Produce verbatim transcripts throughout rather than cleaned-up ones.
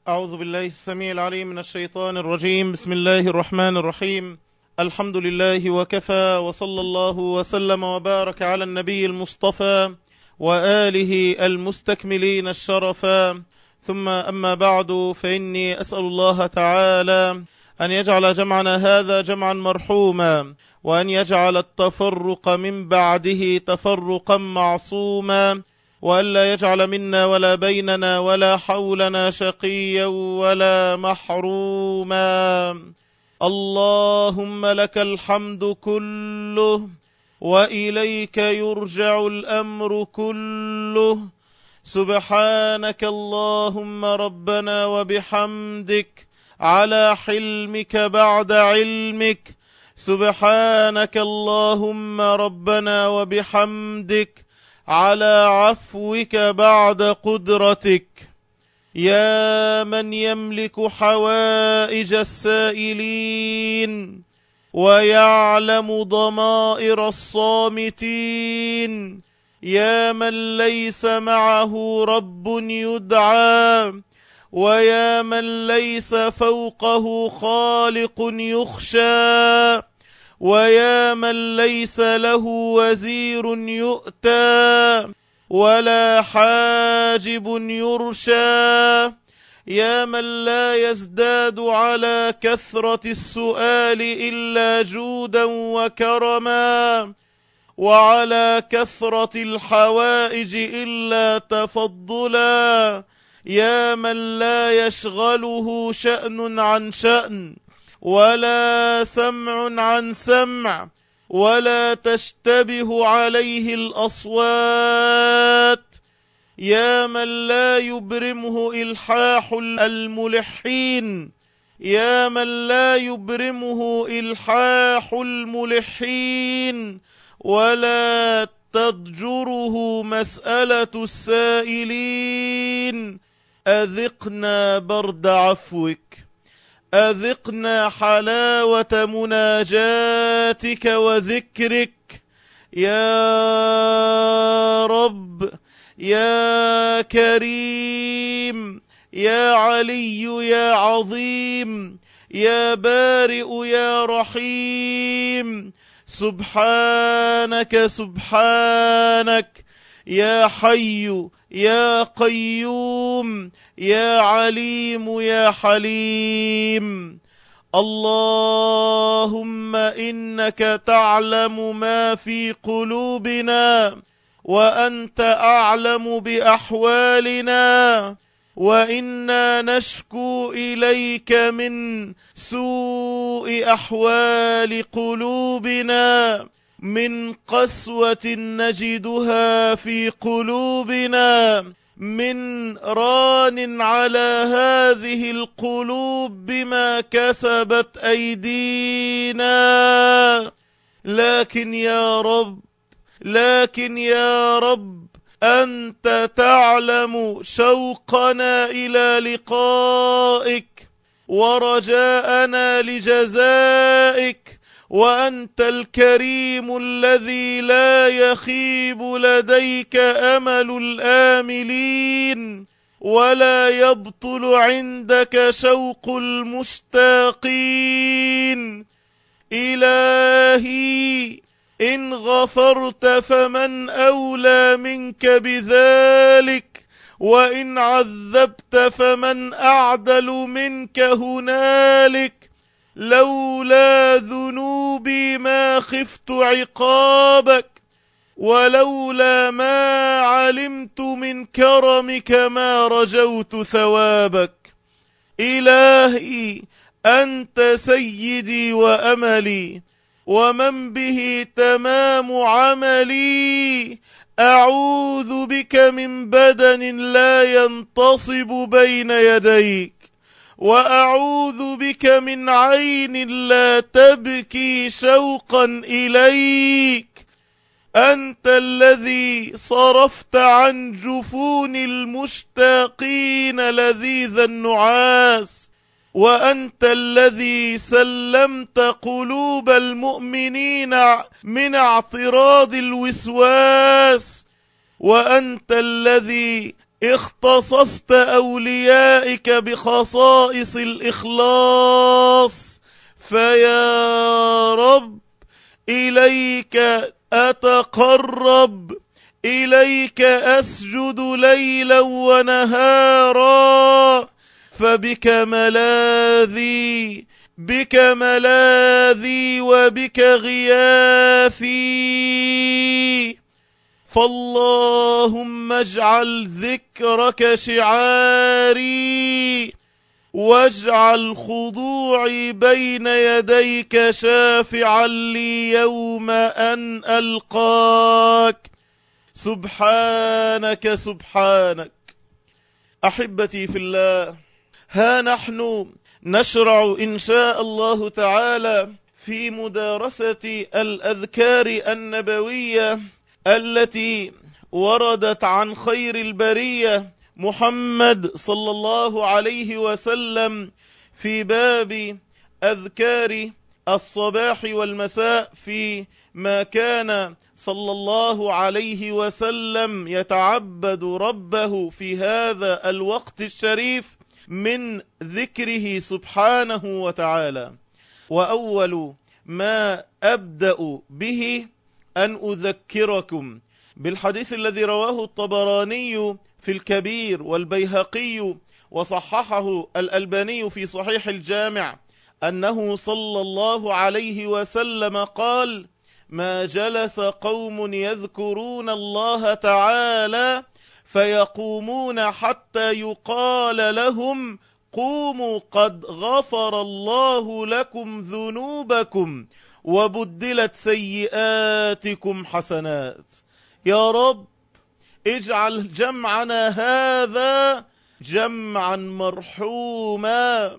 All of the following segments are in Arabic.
أعوذ بالله السميع العليم من الشيطان الرجيم. بسم الله الرحمن الرحيم. الحمد لله وكفى، وصلى الله وسلم وبارك على النبي المصطفى وآله المستكملين الشرفا، ثم أما بعد، فإني أسأل الله تعالى أن يجعل جمعنا هذا جمعا مرحوما، وأن يجعل التفرق من بعده تفرقا معصوما، وألا يجعل منا ولا بيننا ولا حولنا شقيا ولا محروما. اللهم لك الحمد كله، وإليك يرجع الأمر كله. سبحانك اللهم ربنا وبحمدك على حلمك بعد علمك. سبحانك اللهم ربنا وبحمدك على عفوك بعد قدرتك. يا من يملك حوائج السائلين ويعلم ضمائر الصامتين، يا من ليس معه رب يدعى، ويا من ليس فوقه خالق يخشى، ويا من ليس له وزير يؤتى ولا حاجب يرشى، يا من لا يزداد على كثرة السؤال إلا جودا وكرما، وعلى كثرة الحوائج إلا تفضلا، يا من لا يشغله شأن عن شأن، ولا سمع عن سمع، ولا تشتبه عليه الأصوات، يا من لا يبرمه إلحاح الملحين، يا من لا يبرمه إلحاح الملحين، ولا تضجره مسألة السائلين. أذقنا برد عفوك، أذقنا حلاوة مناجاتك وذكرك يا رب، يا كريم، يا علي، يا عظيم، يا بارئ، يا رحيم. سبحانك سبحانك، يا حي يا قيوم، يا عليم يا حليم. اللهم إنك تعلم ما في قلوبنا، وأنت أعلم بأحوالنا، وإنا نشكو إليك من سوء أحوال قلوبنا، من قسوة نجدها في قلوبنا، من ران على هذه القلوب بما كسبت أيدينا. لكن يا رب، لكن يا رب، أنت تعلم شوقنا إلى لقائك ورجاءنا لجزائك، وأنت الكريم الذي لا يخيب لديك أمل الآملين، ولا يبطل عندك شوق المشتاقين. إلهي إن غفرت فمن أولى منك بذلك، وإن عذبت فمن أعدل منك هنالك. لولا ذنوبي ما خفت عقابك، ولولا ما علمت من كرمك ما رجوت ثوابك. إلهي أنت سيدي وأملي، ومن به تمام عملي. أعوذ بك من بدن لا ينتصب بين يديك، وأعوذ بك من عين لا تبكي شوقا إليك. أنت الذي صرفت عن جفون المشتاقين لذيذ النعاس، وأنت الذي سلمت قلوب المؤمنين من اعتراض الوسواس، وأنت الذي اختصصت أوليائك بخصائص الإخلاص، فيا رب إليك أتقرب، إليك أسجد ليلا ونهارا، فبك ملاذي، بك ملاذي وبك غياثي. فاللهم اجعل ذكرك شعاري، واجعل خضوعي بين يديك شافعا لي يوم أن ألقاك. سبحانك سبحانك. أحبتي في الله، ها نحن نشرع إن شاء الله تعالى في مدارسة الأذكار النبوية التي وردت عن خير البرية محمد صلى الله عليه وسلم في باب أذكار الصباح والمساء، في ما كان صلى الله عليه وسلم يتعبد ربه في هذا الوقت الشريف من ذكره سبحانه وتعالى. وأول ما أبدأ به أن أذكركم بالحديث الذي رواه الطبراني في الكبير والبيهقي وصححه الألباني في صحيح الجامع، أنه صلى الله عليه وسلم قال: ما جلس قوم يذكرون الله تعالى فيقومون حتى يقال لهم قوموا قد غفر الله لكم ذنوبكم وبدلت سيئاتكم حسنات. يا رب اجعل جمعنا هذا جمعا مرحوما،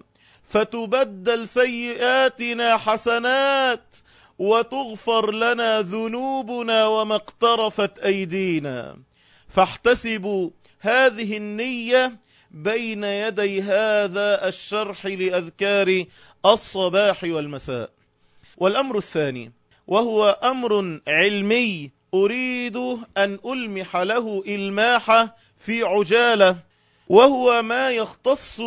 فتبدل سيئاتنا حسنات، وتغفر لنا ذنوبنا وما اقترفت أيدينا. فاحتسبوا هذه النية بين يدي هذا الشرح لأذكار الصباح والمساء. والأمر الثاني، وهو أمر علمي أريد أن ألمح له إلماحة في عجالة، وهو ما يختص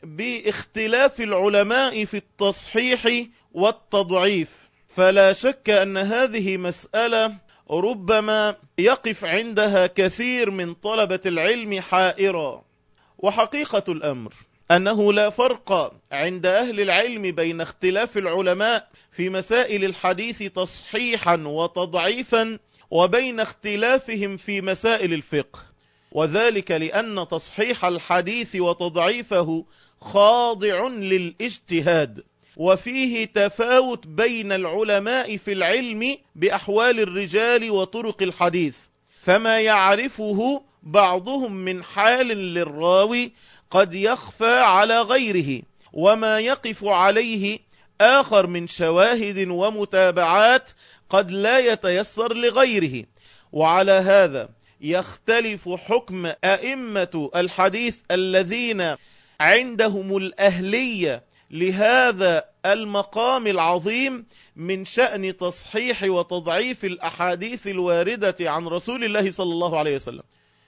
باختلاف العلماء في التصحيح والتضعيف. فلا شك أن هذه مسألة ربما يقف عندها كثير من طلبة العلم حائرا. وحقيقة الأمر أنه لا فرق عند أهل العلم بين اختلاف العلماء في مسائل الحديث تصحيحا وتضعيفا وبين اختلافهم في مسائل الفقه، وذلك لأن تصحيح الحديث وتضعيفه خاضع للاجتهاد، وفيه تفاوت بين العلماء في العلم بأحوال الرجال وطرق الحديث، فما يعرفه بعضهم من حال للراوي قد يخفى على غيره، وما يقف عليه آخر من شواهد ومتابعات قد لا يتيسر لغيره. وعلى هذا يختلف حكم أئمة الحديث الذين عندهم الأهلية لهذا المقام العظيم من شأن تصحيح وتضعيف الأحاديث الواردة عن رسول الله صلى الله عليه وسلم.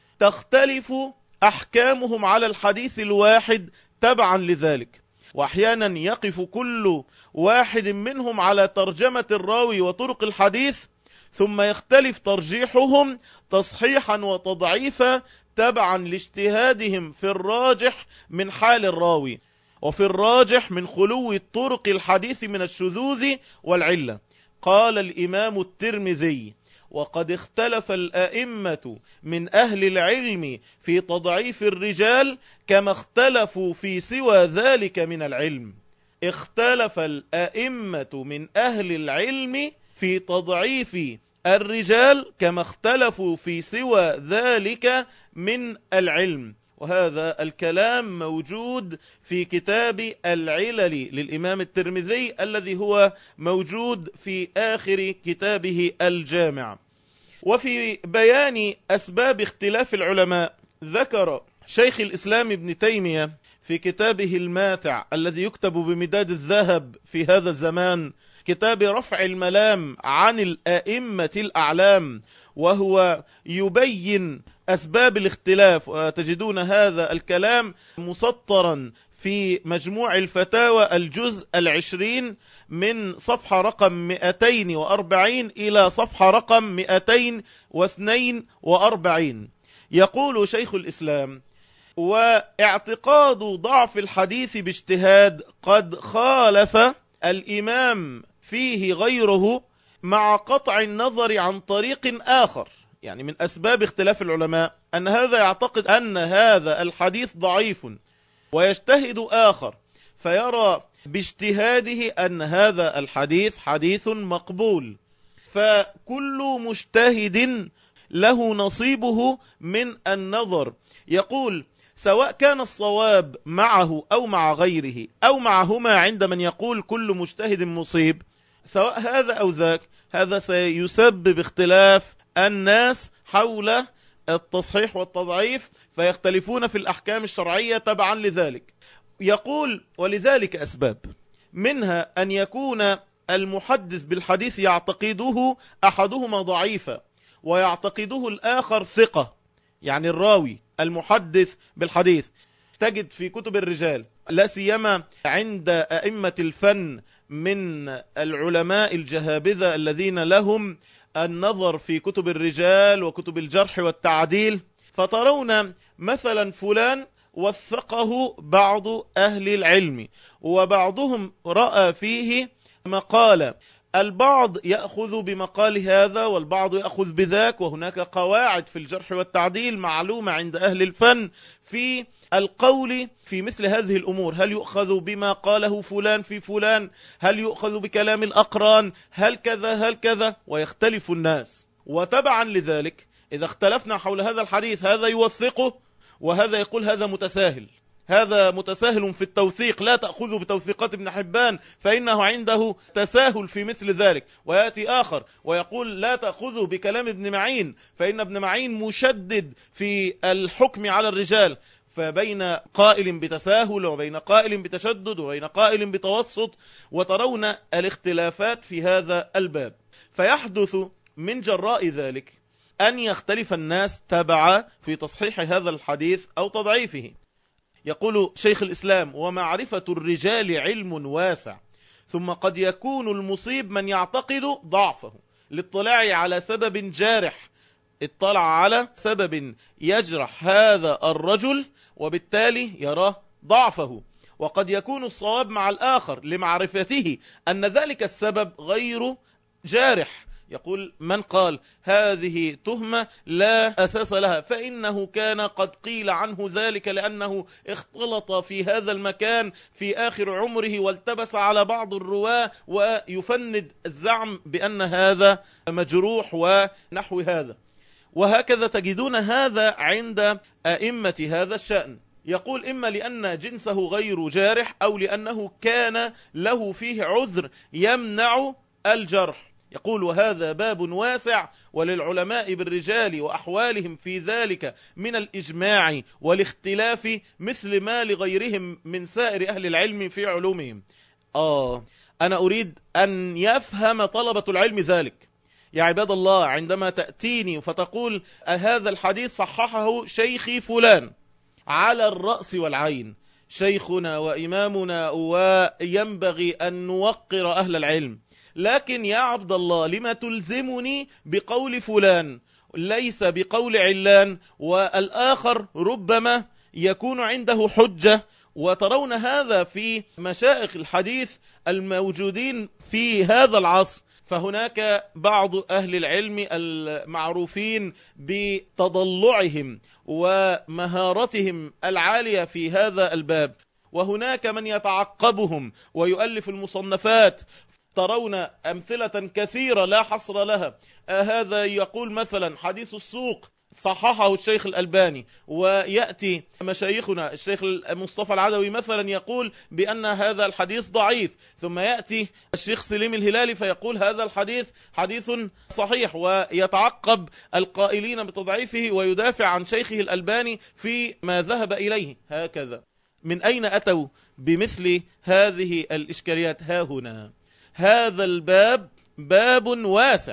تختلف أحكامهم على الحديث الواحد تبعا لذلك، وأحيانا يقف كل واحد منهم على ترجمة الراوي وطرق الحديث، ثم يختلف ترجيحهم تصحيحا وتضعيفا تبعا لاجتهادهم في الراجح من حال الراوي، وفي الراجح من خلو طرق الحديث من الشذوذ والعلة. قال الإمام الترمذي: وقد اختلف الأئمة من أهل العلم في تضعيف الرجال كما اختلفوا في سوى ذلك من العلم. اختلف الأئمة من أهل العلم في تضعيف الرجال كما اختلفوا في سوى ذلك من العلم. وهذا الكلام موجود في كتاب العلل للإمام الترمذي الذي هو موجود في آخر كتابه الجامع. وفي بيان أسباب اختلاف العلماء ذكر شيخ الإسلام ابن تيمية في كتابه الماتع الذي يكتب بمداد الذهب في هذا الزمان، كتاب رفع الملام عن الأئمة الأعلام وهو يبين أسباب الاختلاف، وتجدون هذا الكلام مسطرا في مجموع الفتاوى الجزء العشرين من صفحة رقم مئتين وأربعين إلى صفحة رقم مئتين واثنين وأربعين. يقول شيخ الإسلام: واعتقاد ضعف الحديث باجتهاد قد خالف الإمام فيه غيره مع قطع النظر عن طريق آخر. يعني من أسباب اختلاف العلماء أن هذا يعتقد أن هذا الحديث ضعيف، ويجتهد آخر فيرى باجتهاده أن هذا الحديث حديث مقبول. فكل مجتهد له نصيبه من النظر. يقول: سواء كان الصواب معه أو مع غيره أو معهما، عند من يقول كل مجتهد مصيب، سواء هذا أو ذاك، هذا سيسبب اختلاف الناس حول التصحيح والتضعيف، فيختلفون في الأحكام الشرعية تبعا لذلك. يقول: ولذلك أسباب، منها أن يكون المحدث بالحديث يعتقده أحدهما ضعيفا ويعتقده الآخر ثقة. يعني الراوي المحدث بالحديث تجد في كتب الرجال، لا سيما عند أئمة الفن من العلماء الجهابذة الذين لهم النظر في كتب الرجال وكتب الجرح والتعديل، فترون مثلا فلان وثقه بعض أهل العلم وبعضهم رأى فيه مقالة، البعض يأخذ بمقال هذا والبعض يأخذ بذاك. وهناك قواعد في الجرح والتعديل معلومة عند أهل الفن في القول في مثل هذه الأمور. هل يؤخذ بما قاله فلان في فلان؟ هل يؤخذ بكلام الأقران؟ هل كذا هل كذا؟ ويختلف الناس. وتبعا لذلك إذا اختلفنا حول هذا الحديث، هذا يوثقه وهذا يقول هذا متساهل، هذا متساهل في التوثيق، لا تأخذوا بتوثيقات ابن حبان فإنه عنده تساهل في مثل ذلك. ويأتي آخر ويقول لا تأخذوا بكلام ابن معين فإن ابن معين مشدد في الحكم على الرجال. فبين قائل بتساهل وبين قائل بتشدد وبين قائل بتوسط، وترون الاختلافات في هذا الباب. فيحدث من جراء ذلك أن يختلف الناس تبع في تصحيح هذا الحديث أو تضعيفه. يقول شيخ الإسلام: ومعرفة الرجال علم واسع، ثم قد يكون المصيب من يعتقد ضعفه لاطلاع على سبب جارح، اطلع على سبب يجرح هذا الرجل وبالتالي يراه ضعفه. وقد يكون الصواب مع الآخر لمعرفته أن ذلك السبب غير جارح. يقول: من قال هذه تهمة لا أساس لها فإنه كان قد قيل عنه ذلك لأنه اختلط في هذا المكان في آخر عمره والتبس على بعض الرواة، ويفند الزعم بأن هذا مجروح ونحو هذا. وهكذا تجدون هذا عند أئمة هذا الشأن. يقول: إما لأن جنسه غير جارح أو لأنه كان له فيه عذر يمنع الجرح. يقول: وهذا باب واسع، وللعلماء بالرجال وأحوالهم في ذلك من الإجماع والاختلاف مثل ما لغيرهم من سائر أهل العلم في علومهم. آه أنا أريد أن يفهم طلبة العلم ذلك. يا عباد الله، عندما تأتيني فتقول هذا الحديث صححه شيخي فلان، على الرأس والعين شيخنا وإمامنا، وينبغي أن نوقر أهل العلم، لكن يا عبد الله لما تلزمني بقول فلان ليس بقول علان، والآخر ربما يكون عنده حجة. وترون هذا في مشايخ الحديث الموجودين في هذا العصر. فهناك بعض أهل العلم المعروفين بتضلعهم ومهارتهم العالية في هذا الباب، وهناك من يتعقبهم ويؤلف المصنفات. ترون أمثلة كثيرة لا حصر لها. آه هذا يقول مثلا حديث السوق صححه الشيخ الألباني، ويأتي مشايخنا الشيخ مصطفى العدوي مثلا يقول بأن هذا الحديث ضعيف، ثم يأتي الشيخ سليم الهلالي فيقول هذا الحديث حديث صحيح، ويتعقب القائلين بتضعيفه ويدافع عن شيخه الألباني في ما ذهب إليه. هكذا من أين أتوا بمثل هذه الإشكاليات؟ ها هنا هذا الباب باب واسع،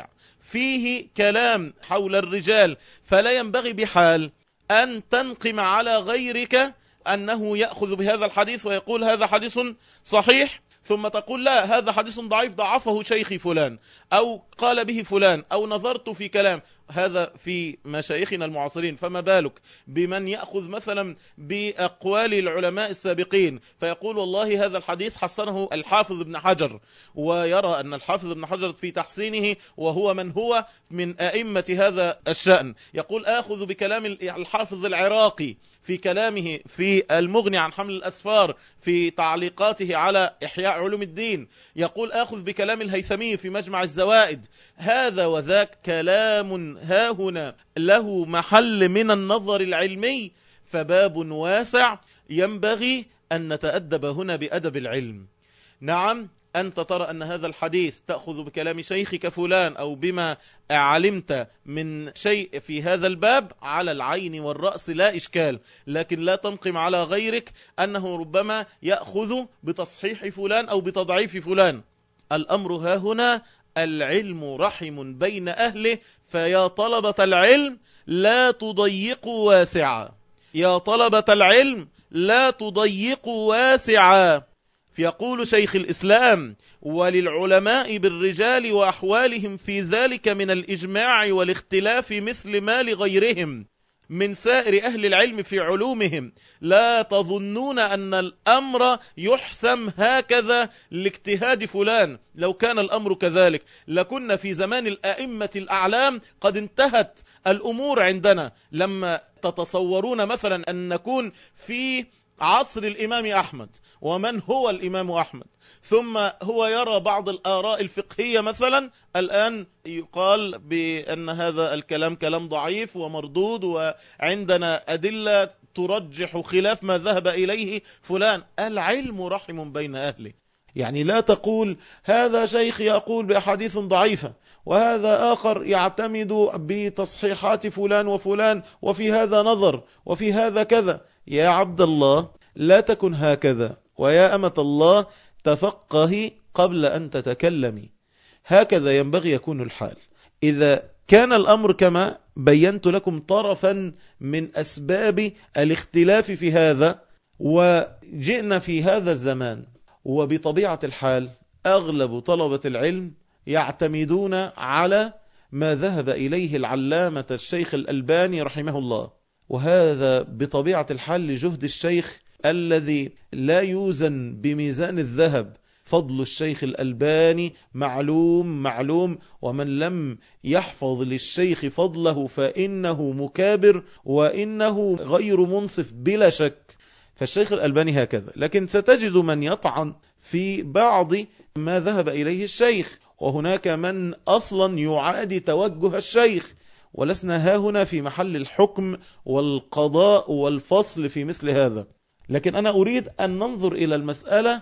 فيه كلام حول الرجال، فلا ينبغي بحال أن تنقم على غيرك أنه يأخذ بهذا الحديث ويقول هذا حديث صحيح، ثم تقول لا هذا حديث ضعيف ضعفه شيخي فلان أو قال به فلان أو نظرت في كلام. هذا في مشايخنا المعاصرين، فما بالك بمن يأخذ مثلا بأقوال العلماء السابقين فيقول والله هذا الحديث حسنه الحافظ ابن حجر، ويرى أن الحافظ ابن حجر في تحسينه وهو من هو من أئمة هذا الشأن. يقول آخذ بكلام الحافظ العراقي في كلامه في المغني عن حمل الأسفار في تعليقاته على إحياء علوم الدين. يقول آخذ بكلام الهيثمي في مجمع الزوائد. هذا وذاك كلام هاهنا له محل من النظر العلمي، فباب واسع ينبغي أن نتأدب هنا بأدب العلم. نعم أنت ترى أن هذا الحديث تأخذ بكلام شيخك فلان أو بما علمت من شيء في هذا الباب على العين والرأس لا إشكال، لكن لا تنقم على غيرك أنه ربما يأخذ بتصحيح فلان أو بتضعيف فلان. الأمر ها هنا العلم رحم بين أهله، فيا طلبة العلم لا تضيقوا واسعا، يا طلبة العلم لا تضيقوا واسعا. فيقول شيخ الإسلام وللعلماء بالرجال وأحوالهم في ذلك من الإجماع والاختلاف مثل ما لغيرهم من سائر أهل العلم في علومهم. لا تظنون أن الأمر يحسم هكذا لاجتهاد فلان، لو كان الأمر كذلك لكنا في زمان الأئمة الأعلام قد انتهت الأمور عندنا. لما تتصورون مثلا أن نكون في عصر الإمام أحمد، ومن هو الإمام أحمد، ثم هو يرى بعض الآراء الفقهية مثلا الآن يقال بأن هذا الكلام كلام ضعيف ومردود، وعندنا أدلة ترجح خلاف ما ذهب إليه فلان. العلم رحم بين أهله، يعني لا تقول هذا شيخ يقول بأحاديث ضعيفة وهذا آخر يعتمد بتصحيحات فلان وفلان وفي هذا نظر وفي هذا كذا. يا عبد الله لا تكن هكذا، ويا أمة الله تفقهي قبل أن تتكلمي. هكذا ينبغي يكون الحال. إذا كان الأمر كما بينت لكم طرفا من أسباب الاختلاف في هذا، وجئنا في هذا الزمان وبطبيعة الحال أغلب طلبة العلم يعتمدون على ما ذهب إليه العلامة الشيخ الألباني رحمه الله، وهذا بطبيعة الحال لجهد الشيخ الذي لا يوزن بميزان الذهب. فضل الشيخ الألباني معلوم معلوم، ومن لم يحفظ للشيخ فضله فإنه مكابر وإنه غير منصف بلا شك. فالشيخ الألباني هكذا، لكن ستجد من يطعن في بعض ما ذهب إليه الشيخ، وهناك من أصلا يعادي توجه الشيخ. ولسنا ها هنا في محل الحكم والقضاء والفصل في مثل هذا، لكن أنا أريد أن ننظر إلى المسألة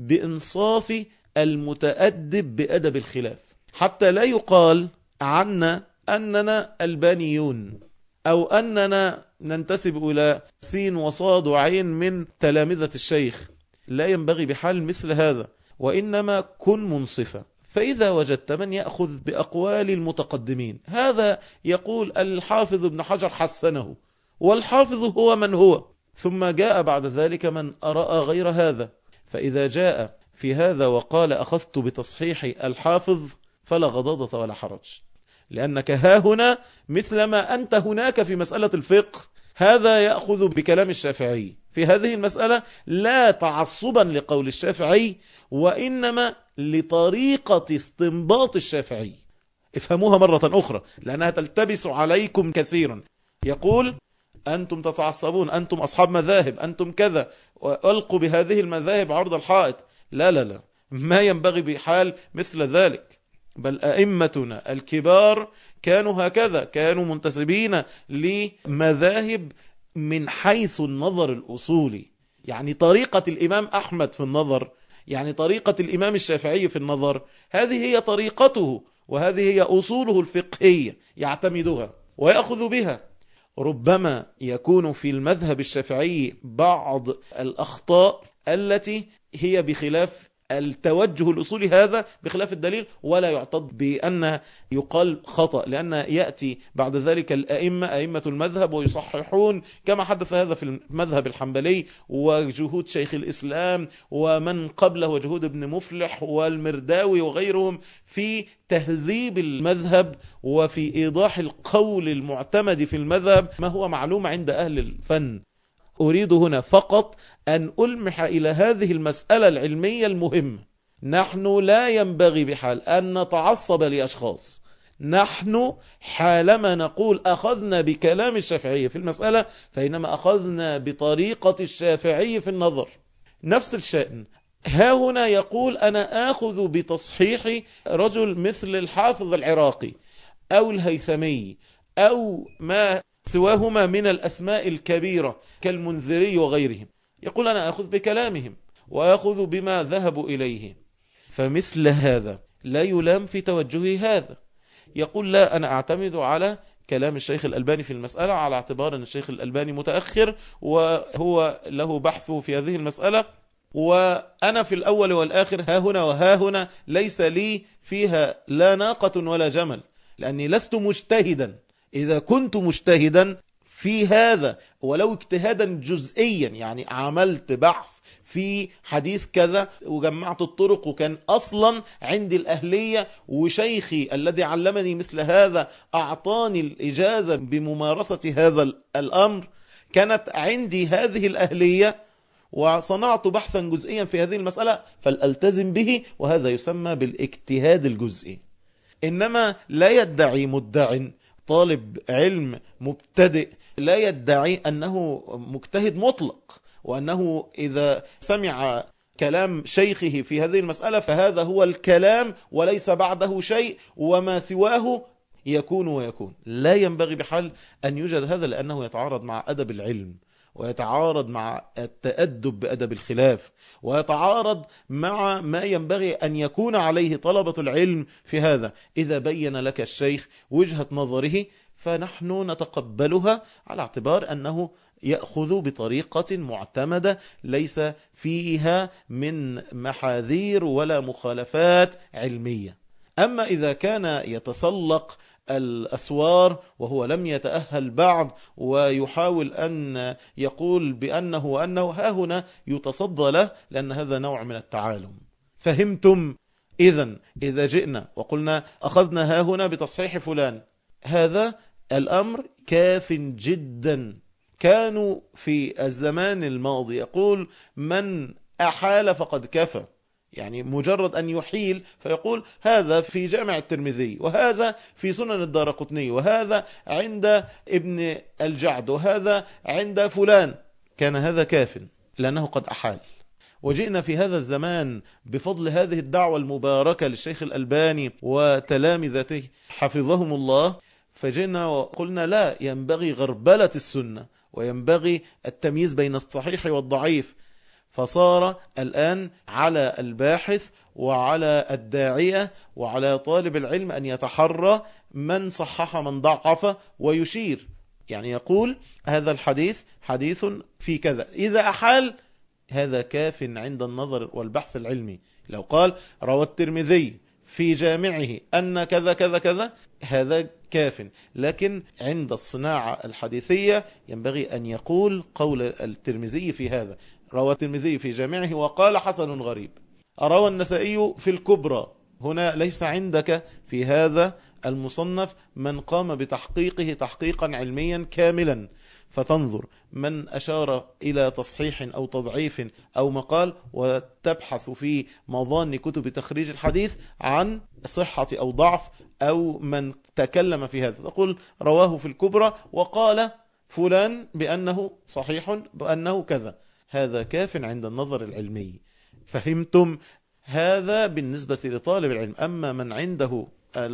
بإنصاف المتأدب بأدب الخلاف، حتى لا يقال عنا أننا ألبانيون أو أننا ننتسب إلى سين وصاد وعين من تلامذة الشيخ. لا ينبغي بحال مثل هذا، وإنما كن منصفا. فإذا وجدت من يأخذ بأقوال المتقدمين، هذا يقول الحافظ ابن حجر حسنه، والحافظ هو من هو، ثم جاء بعد ذلك من أرأى غير هذا. فإذا جاء في هذا وقال أخذت بتصحيح الحافظ فلا غضاضة ولا حرج، لأنك ها هنا مثلما أنت هناك في مسألة الفقه. هذا يأخذ بكلام الشافعي في هذه المسألة لا تعصبا لقول الشافعي، وإنما لطريقة استنباط الشافعي. افهموها مرة أخرى لأنها تلتبس عليكم كثيرا. يقول أنتم تتعصبون، أنتم أصحاب مذاهب، أنتم كذا، وألقوا بهذه المذاهب عرض الحائط. لا لا لا، ما ينبغي بحال مثل ذلك. بل أئمتنا الكبار كانوا هكذا، كانوا منتسبين لمذاهب من حيث النظر الأصولي، يعني طريقة الإمام أحمد في النظر، يعني طريقة الإمام الشافعي في النظر، هذه هي طريقته وهذه هي أصوله الفقهية يعتمدها ويأخذ بها. ربما يكون في المذهب الشافعي بعض الأخطاء التي هي بخلاف التوجه الأصولي هذا بخلاف الدليل، ولا يعتض بأن يقال خطأ، لأن يأتي بعد ذلك الأئمة أئمة المذهب ويصححون كما حدث هذا في المذهب الحنبلي، وجهود شيخ الإسلام ومن قبله وجهود ابن مفلح والمرداوي وغيرهم في تهذيب المذهب وفي إيضاح القول المعتمد في المذهب ما هو معلوم عند أهل الفن. أريد هنا فقط أن ألمح إلى هذه المسألة العلمية المهمة. نحن لا ينبغي بحال أن نتعصب لأشخاص. نحن حالما نقول أخذنا بكلام الشافعي في المسألة فإنما أخذنا بطريقة الشافعي في النظر. نفس الشأن ها هنا يقول أنا آخذ بتصحيح رجل مثل الحافظ العراقي أو الهيثمي أو ما سواهما من الأسماء الكبيرة كالمنذري وغيرهم، يقول أنا أخذ بكلامهم وأخذ بما ذهبوا إليه. فمثل هذا لا يلام في توجه هذا. يقول لا أنا أعتمد على كلام الشيخ الألباني في المسألة على اعتبار أن الشيخ الألباني متأخر وهو له بحث في هذه المسألة، وأنا في الأول والآخر ها هنا وها هنا ليس لي فيها لا ناقة ولا جمل، لأني لست مجتهدا. إذا كنت مجتهدا في هذا ولو اجتهادا جزئيا، يعني عملت بحث في حديث كذا وجمعت الطرق وكان أصلا عندي الأهلية وشيخي الذي علمني مثل هذا أعطاني الإجازة بممارسة هذا الأمر، كانت عندي هذه الأهلية وصنعت بحثا جزئيا في هذه المسألة فلألتزم به، وهذا يسمى بالاجتهاد الجزئي. إنما لا يدعي مدع طالب علم مبتدئ لا يدعي أنه مجتهد مطلق، وأنه إذا سمع كلام شيخه في هذه المسألة فهذا هو الكلام وليس بعده شيء وما سواه يكون ويكون. لا ينبغي بحال أن يوجد هذا، لأنه يتعارض مع أدب العلم ويتعارض مع التأدب بأدب الخلاف ويتعارض مع ما ينبغي أن يكون عليه طلبة العلم في هذا. إذا بين لك الشيخ وجهة نظره فنحن نتقبلها على اعتبار أنه يأخذ بطريقة معتمدة ليس فيها من محاذير ولا مخالفات علمية. أما إذا كان يتسلق الأسوار وهو لم يتأهل بعد ويحاول أن يقول بأنه وأنه ها هنا يتصدى له، لأن هذا نوع من التعالم. فهمتم؟ إذن إذا جئنا وقلنا أخذنا ها هنا بتصحيح فلان، هذا الأمر كاف جدا. كانوا في الزمان الماضي يقول من أحال فقد كفى، يعني مجرد أن يحيل فيقول هذا في جامع الترمذي وهذا في سنن الدارقطني وهذا عند ابن الجعد وهذا عند فلان، كان هذا كاف لأنه قد أحال. وجئنا في هذا الزمان بفضل هذه الدعوة المباركة للشيخ الألباني وتلامذته حفظهم الله، فجئنا وقلنا لا، ينبغي غربلة السنة وينبغي التمييز بين الصحيح والضعيف. فصار الآن على الباحث وعلى الداعية وعلى طالب العلم أن يتحرى من صحح من ضعف ويشير، يعني يقول هذا الحديث حديث في كذا، إذا أحال هذا كاف عند النظر والبحث العلمي. لو قال روى الترمذي في جامعه أن كذا كذا كذا هذا كاف، لكن عند الصناعة الحديثية ينبغي أن يقول قول الترمذي في هذا، روى الترمذي في جامعه وقال حسن غريب، روى النسائي في الكبرى. هنا ليس عندك في هذا المصنف من قام بتحقيقه تحقيقا علميا كاملا، فتنظر من أشار إلى تصحيح أو تضعيف أو مقال وتبحث في مظان كتب تخريج الحديث عن صحة أو ضعف أو من تكلم في هذا، تقول رواه في الكبرى وقال فلان بأنه صحيح بأنه كذا، هذا كاف عند النظر العلمي. فهمتم؟ هذا بالنسبة لطالب العلم. أما من عنده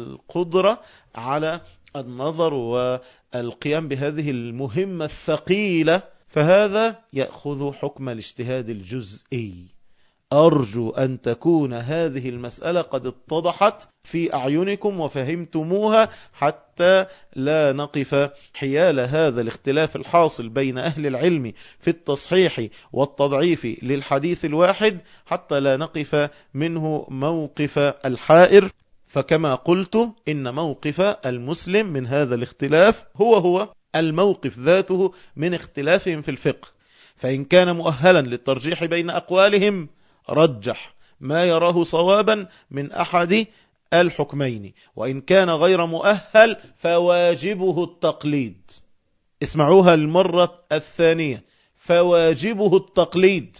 القدرة على النظر والقيام بهذه المهمة الثقيلة فهذا يأخذ حكم الاجتهاد الجزئي. أرجو أن تكون هذه المسألة قد اتضحت في أعينكم وفهمتموها، حتى لا نقف حيال هذا الاختلاف الحاصل بين أهل العلم في التصحيح والتضعيف للحديث الواحد، حتى لا نقف منه موقف الحائر. فكما قلت إن موقف المسلم من هذا الاختلاف هو هو الموقف ذاته من اختلافهم في الفقه. فإن كان مؤهلا للترجيح بين أقوالهم رجح ما يراه صوابا من أحد الحكمين، وإن كان غير مؤهل فواجبه التقليد. اسمعوها المرة الثانية، فواجبه التقليد،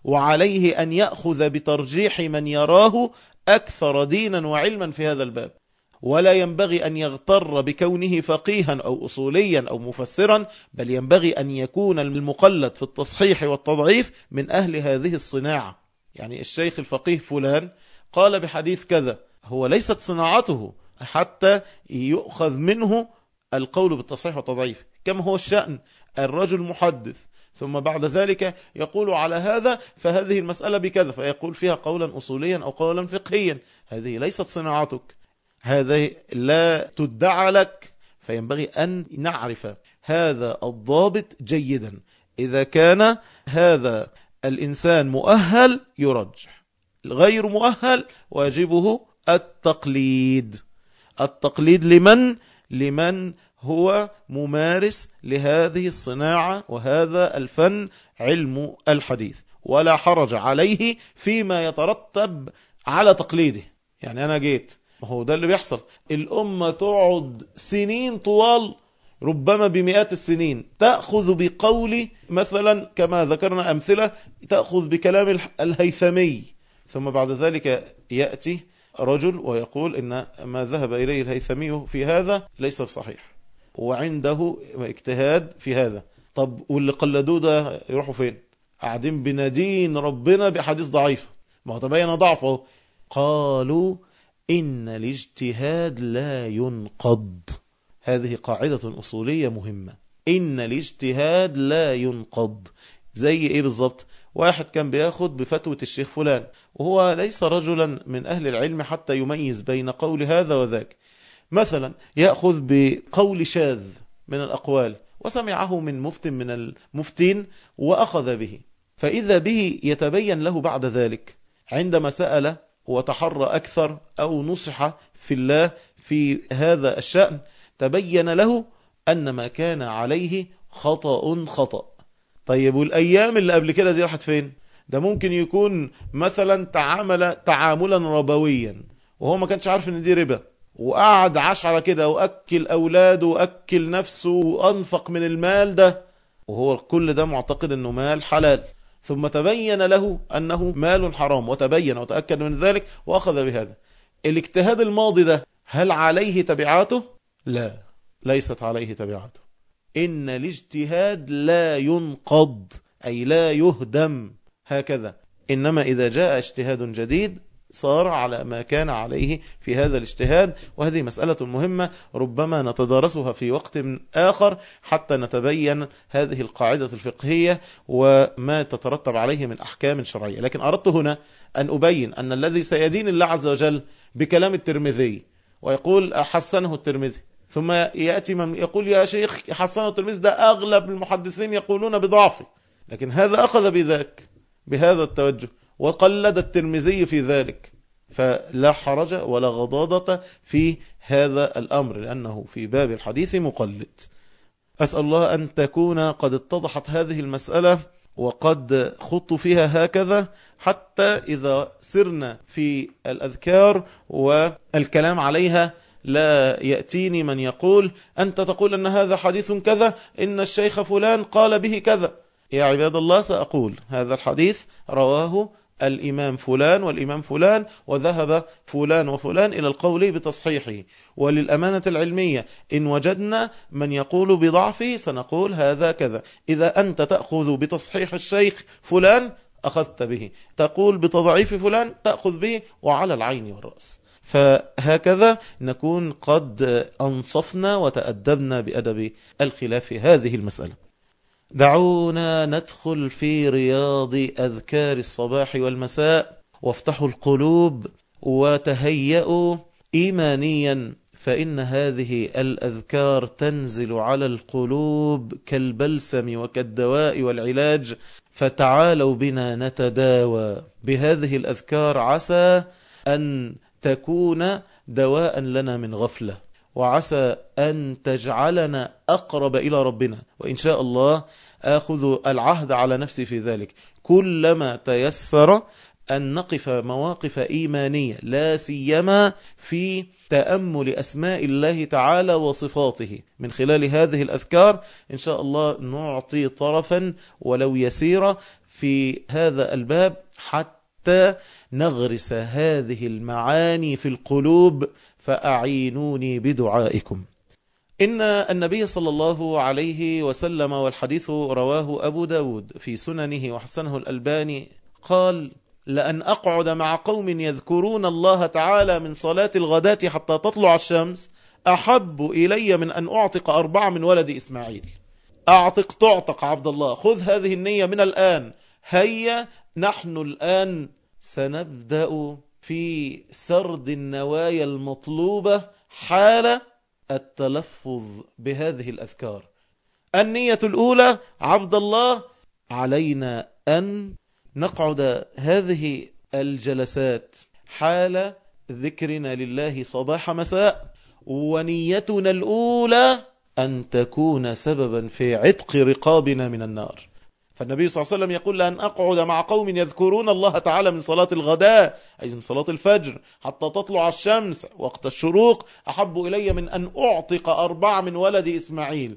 وعليه أن يأخذ بترجيح من يراه أكثر دينا وعلما في هذا الباب، ولا ينبغي أن يغتر بكونه فقيها أو أصوليا أو مفسرا، بل ينبغي أن يكون المقلد في التصحيح والتضعيف من أهل هذه الصناعة. يعني الشيخ الفقيه فلان قال بحديث كذا، هو ليست صناعته حتى يؤخذ منه القول بالتصحيح والتضعيف. كما هو الشأن الرجل محدث ثم بعد ذلك يقول على هذا فهذه المسألة بكذا، فيقول فيها قولا أصوليا أو قولا فقهيا، هذه ليست صناعتك، هذه لا تدعى لك. فينبغي أن نعرف هذا الضابط جيدا. إذا كان هذا الإنسان مؤهل يرجح، غير مؤهل واجبه التقليد. التقليد لمن؟ لمن هو ممارس لهذه الصناعة وهذا الفن علم الحديث، ولا حرج عليه فيما يترتب على تقليده. يعني أنا جيت، هو ده اللي بيحصل، الأمة تقعد سنين طوال ربما بمئات السنين تأخذ بقول مثلا كما ذكرنا أمثلة، تأخذ بكلام الهيثمي، ثم بعد ذلك يأتي رجل ويقول إن ما ذهب إليه الهيثمي في هذا ليس صحيح، وعنده اجتهاد في هذا. طب واللي قلدوه ده يروحوا فين؟ قاعدين بندين ربنا بحديث ضعيف، ما هو تبين ضعفه. قالوا إن الاجتهاد لا ينقض. هذه قاعدة أصولية مهمة، إن الاجتهاد لا ينقض. زي إيه بالضبط؟ واحد كان بياخد بفتوى الشيخ فلان وهو ليس رجلا من أهل العلم حتى يميز بين قول هذا وذاك، مثلا يأخذ بقول شاذ من الأقوال وسمعه من مفت من المفتين وأخذ به، فإذا به يتبين له بعد ذلك عندما سأل وتحرى أكثر أو نصح في الله في هذا الشأن، تبين له أن ما كان عليه خطأ خطأ. طيب والأيام اللي قبل كده دي راحت فين؟ ده ممكن يكون مثلا تعامل تعاملا ربويا وهو ما كانش عارف ان دي ربا، وقعد عاش على كده وأكل أولاده وأكل نفسه وأنفق من المال ده، وهو كل ده معتقد أنه مال حلال، ثم تبين له أنه مال حرام، وتبين وتأكد من ذلك وأخذ بهذا. الاجتهاد الماضي ده هل عليه تبعاته؟ لا، ليست عليه تبعاته. إن الاجتهاد لا ينقض أي لا يهدم هكذا، إنما إذا جاء اجتهاد جديد صار على ما كان عليه في هذا الاجتهاد. وهذه مسألة مهمة ربما نتدارسها في وقت آخر حتى نتبين هذه القاعدة الفقهية وما تترتب عليه من أحكام شرعية. لكن أردت هنا أن أبين أن الذي سيدين الله عز وجل بكلام الترمذي ويقول حسنه الترمذي، ثم يأتي من يقول يا شيخ حسنه الترمذي، ده أغلب المحدثين يقولون بضعفه، لكن هذا أخذ بذاك بهذا التوجه وقلد الترمذي في ذلك، فلا حرج ولا غضاضة في هذا الأمر لأنه في باب الحديث مقلد. أسأل الله أن تكون قد اتضحت هذه المسألة وقد خط فيها هكذا، حتى إذا سرنا في الأذكار والكلام عليها لا يأتيني من يقول أنت تقول أن هذا حديث كذا، إن الشيخ فلان قال به كذا. يا عباد الله سأقول هذا الحديث رواه الإمام فلان والإمام فلان، وذهب فلان وفلان إلى القول بتصحيحه. وللأمانة العلمية إن وجدنا من يقول بضعفه سنقول هذا كذا. إذا أنت تأخذ بتصحيح الشيخ فلان أخذت به، تقول بتضعيف فلان تأخذ به، وعلى العين والرأس. فهكذا نكون قد أنصفنا وتأدبنا بأدب الخلاف في هذه المسألة. دعونا ندخل في رياض أذكار الصباح والمساء، وافتحوا القلوب وتهيئوا إيمانيا، فإن هذه الأذكار تنزل على القلوب كالبلسم وكالدواء والعلاج. فتعالوا بنا نتداوى بهذه الأذكار، عسى أن تكون دواء لنا من غفلة، وعسى أن تجعلنا أقرب إلى ربنا. وإن شاء الله آخذ العهد على نفسي في ذلك، كلما تيسر أن نقف مواقف إيمانية، لا سيما في تأمل أسماء الله تعالى وصفاته من خلال هذه الأذكار، إن شاء الله نعطي طرفا ولو يسيرا في هذا الباب، حتى نغرس هذه المعاني في القلوب. فأعينوني بدعائكم. إن النبي صلى الله عليه وسلم، والحديث رواه أبو داود في سننه وحسنه الألباني، قال: لأن أقعد مع قوم يذكرون الله تعالى من صلاة الغداة حتى تطلع الشمس أحب إلي من أن أعتق أربعة من ولد إسماعيل. أعتق تعتق عبد الله، خذ هذه النية من الآن. هيا نحن الآن سنبدأ في سرد النوايا المطلوبة حال التلفظ بهذه الأذكار. النية الأولى: عبد الله، علينا أن نقعد هذه الجلسات حال ذكرنا لله صباح مساء، ونيتنا الأولى أن تكون سببا في عتق رقابنا من النار. فالنبي صلى الله عليه وسلم يقول: لأن أقعد مع قوم يذكرون الله تعالى من صلاة الغداء، أي من صلاة الفجر، حتى تطلع الشمس وقت الشروق أحب إلي من أن أعتق أربعة من ولد إسماعيل.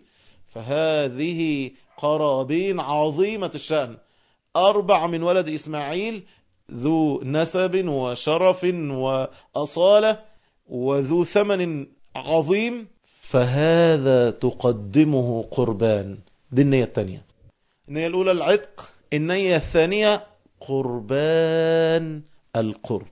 فهذه قرابين عظيمة الشأن. أربع من ولد إسماعيل ذو نسب وشرف وأصالة وذو ثمن عظيم، فهذا تقدمه قربان. دي النية الثانية. النية الأولى العتق، النية الثانية قربان القرب.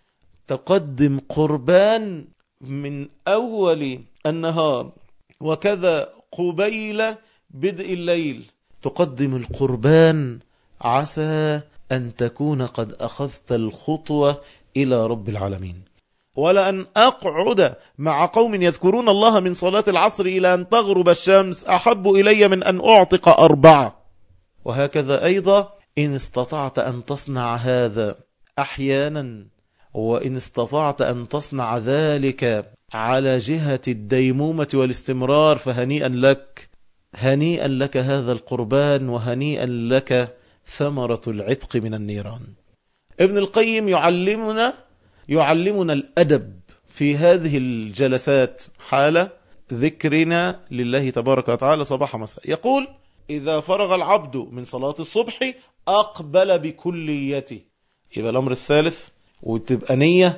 تقدم قربان من أول النهار، وكذا قبيل بدء الليل تقدم القربان، عسى أن تكون قد أخذت الخطوة إلى رب العالمين. ولأن أقعد مع قوم يذكرون الله من صلاة العصر إلى أن تغرب الشمس أحب إلي من أن أعتق أربعة. وهكذا أيضا إن استطعت أن تصنع هذا أحيانا، وإن استطعت أن تصنع ذلك على جهة الديمومة والاستمرار، فهنيئا لك، هنيئا لك هذا القربان، وهنيئا لك ثمرة العتق من النيران. ابن القيم يعلمنا يعلمنا الأدب في هذه الجلسات حال ذكرنا لله تبارك وتعالى صباح مساء. يقول: إذا فرغ العبد من صلاة الصبح أقبل بكليته. يبقى الأمر الثالث، وتبقى نية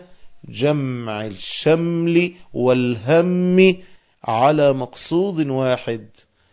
جمع الشمل والهم على مقصود واحد،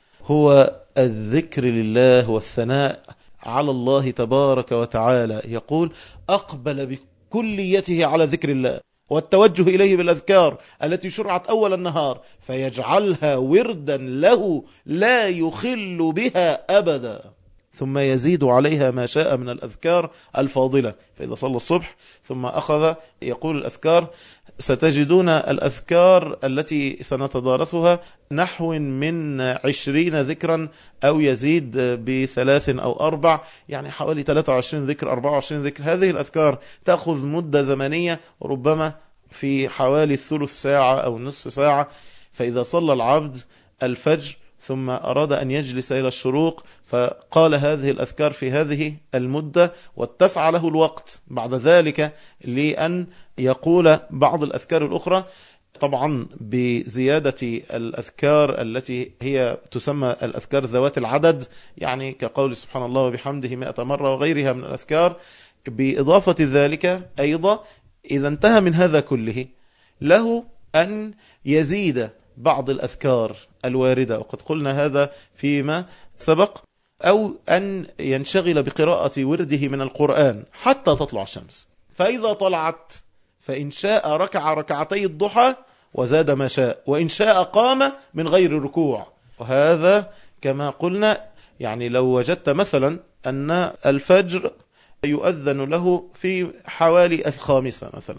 هو الذكر لله والثناء على الله تبارك وتعالى. يقول: أقبل بكليته على ذكر الله والتوجه إليه بالأذكار التي شرعت أول النهار، فيجعلها وردا له لا يخل بها أبدا، ثم يزيد عليها ما شاء من الأذكار الفاضلة. فإذا صلى الصبح ثم أخذ يقول الأذكار، ستجدون الأذكار التي سنتدارسها نحو من عشرين ذكرا أو يزيد بثلاث أو أربع، يعني حوالي ثلاثة وعشرين ذكر أربعة وعشرين ذكر. هذه الأذكار تأخذ مدة زمنية ربما في حوالي الثلث ساعة أو نصف ساعة. فإذا صلى العبد الفجر ثم أراد أن يجلس إلى الشروق، فقال هذه الأذكار في هذه المدة، واتسع له الوقت بعد ذلك لأن يقول بعض الأذكار الأخرى، طبعا بزيادة الأذكار التي هي تسمى الأذكار ذوات العدد، يعني كقول سبحان الله وبحمده مئة مرة وغيرها من الأذكار. بإضافة ذلك أيضا إذا انتهى من هذا كله له أن يزيد بعض الأذكار الواردة، وقد قلنا هذا فيما سبق، أو أن ينشغل بقراءة ورده من القرآن حتى تطلع الشمس. فإذا طلعت فإن شاء ركع ركعتي الضحى وزاد ما شاء، وإن شاء قام من غير ركوع. وهذا كما قلنا يعني لو وجدت مثلا أن الفجر يؤذن له في حوالي الخامسة مثلا،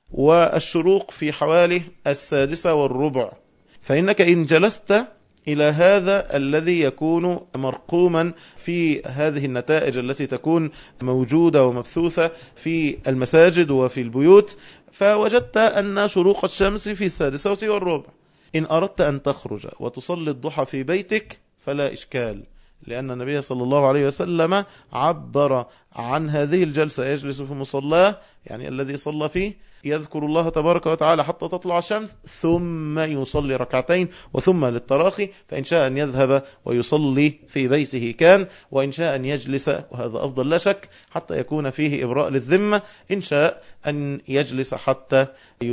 والشروق في حوالي السادسة والربع، فإنك إن جلست إلى هذا الذي يكون مرقوما في هذه النتائج التي تكون موجودة ومبثوثة في المساجد وفي البيوت، فوجدت أن شروق الشمس في السادسة والربع، إن أردت أن تخرج وتصلي الضحى في بيتك فلا إشكال، لأن النبي صلى الله عليه وسلم عبر عن هذه الجلسة: يجلس في مصلاه، يعني الذي صلى فيه، يذكر الله تبارك وتعالى حتى تطلع الشمس، ثم يصلي ركعتين، وثم للتراخي، فإن شاء أن يذهب ويصلي في بيته كان، وإن شاء أن يجلس، وهذا أفضل لا شك، حتى يكون فيه إبراء للذمة، إن شاء أن يجلس حتى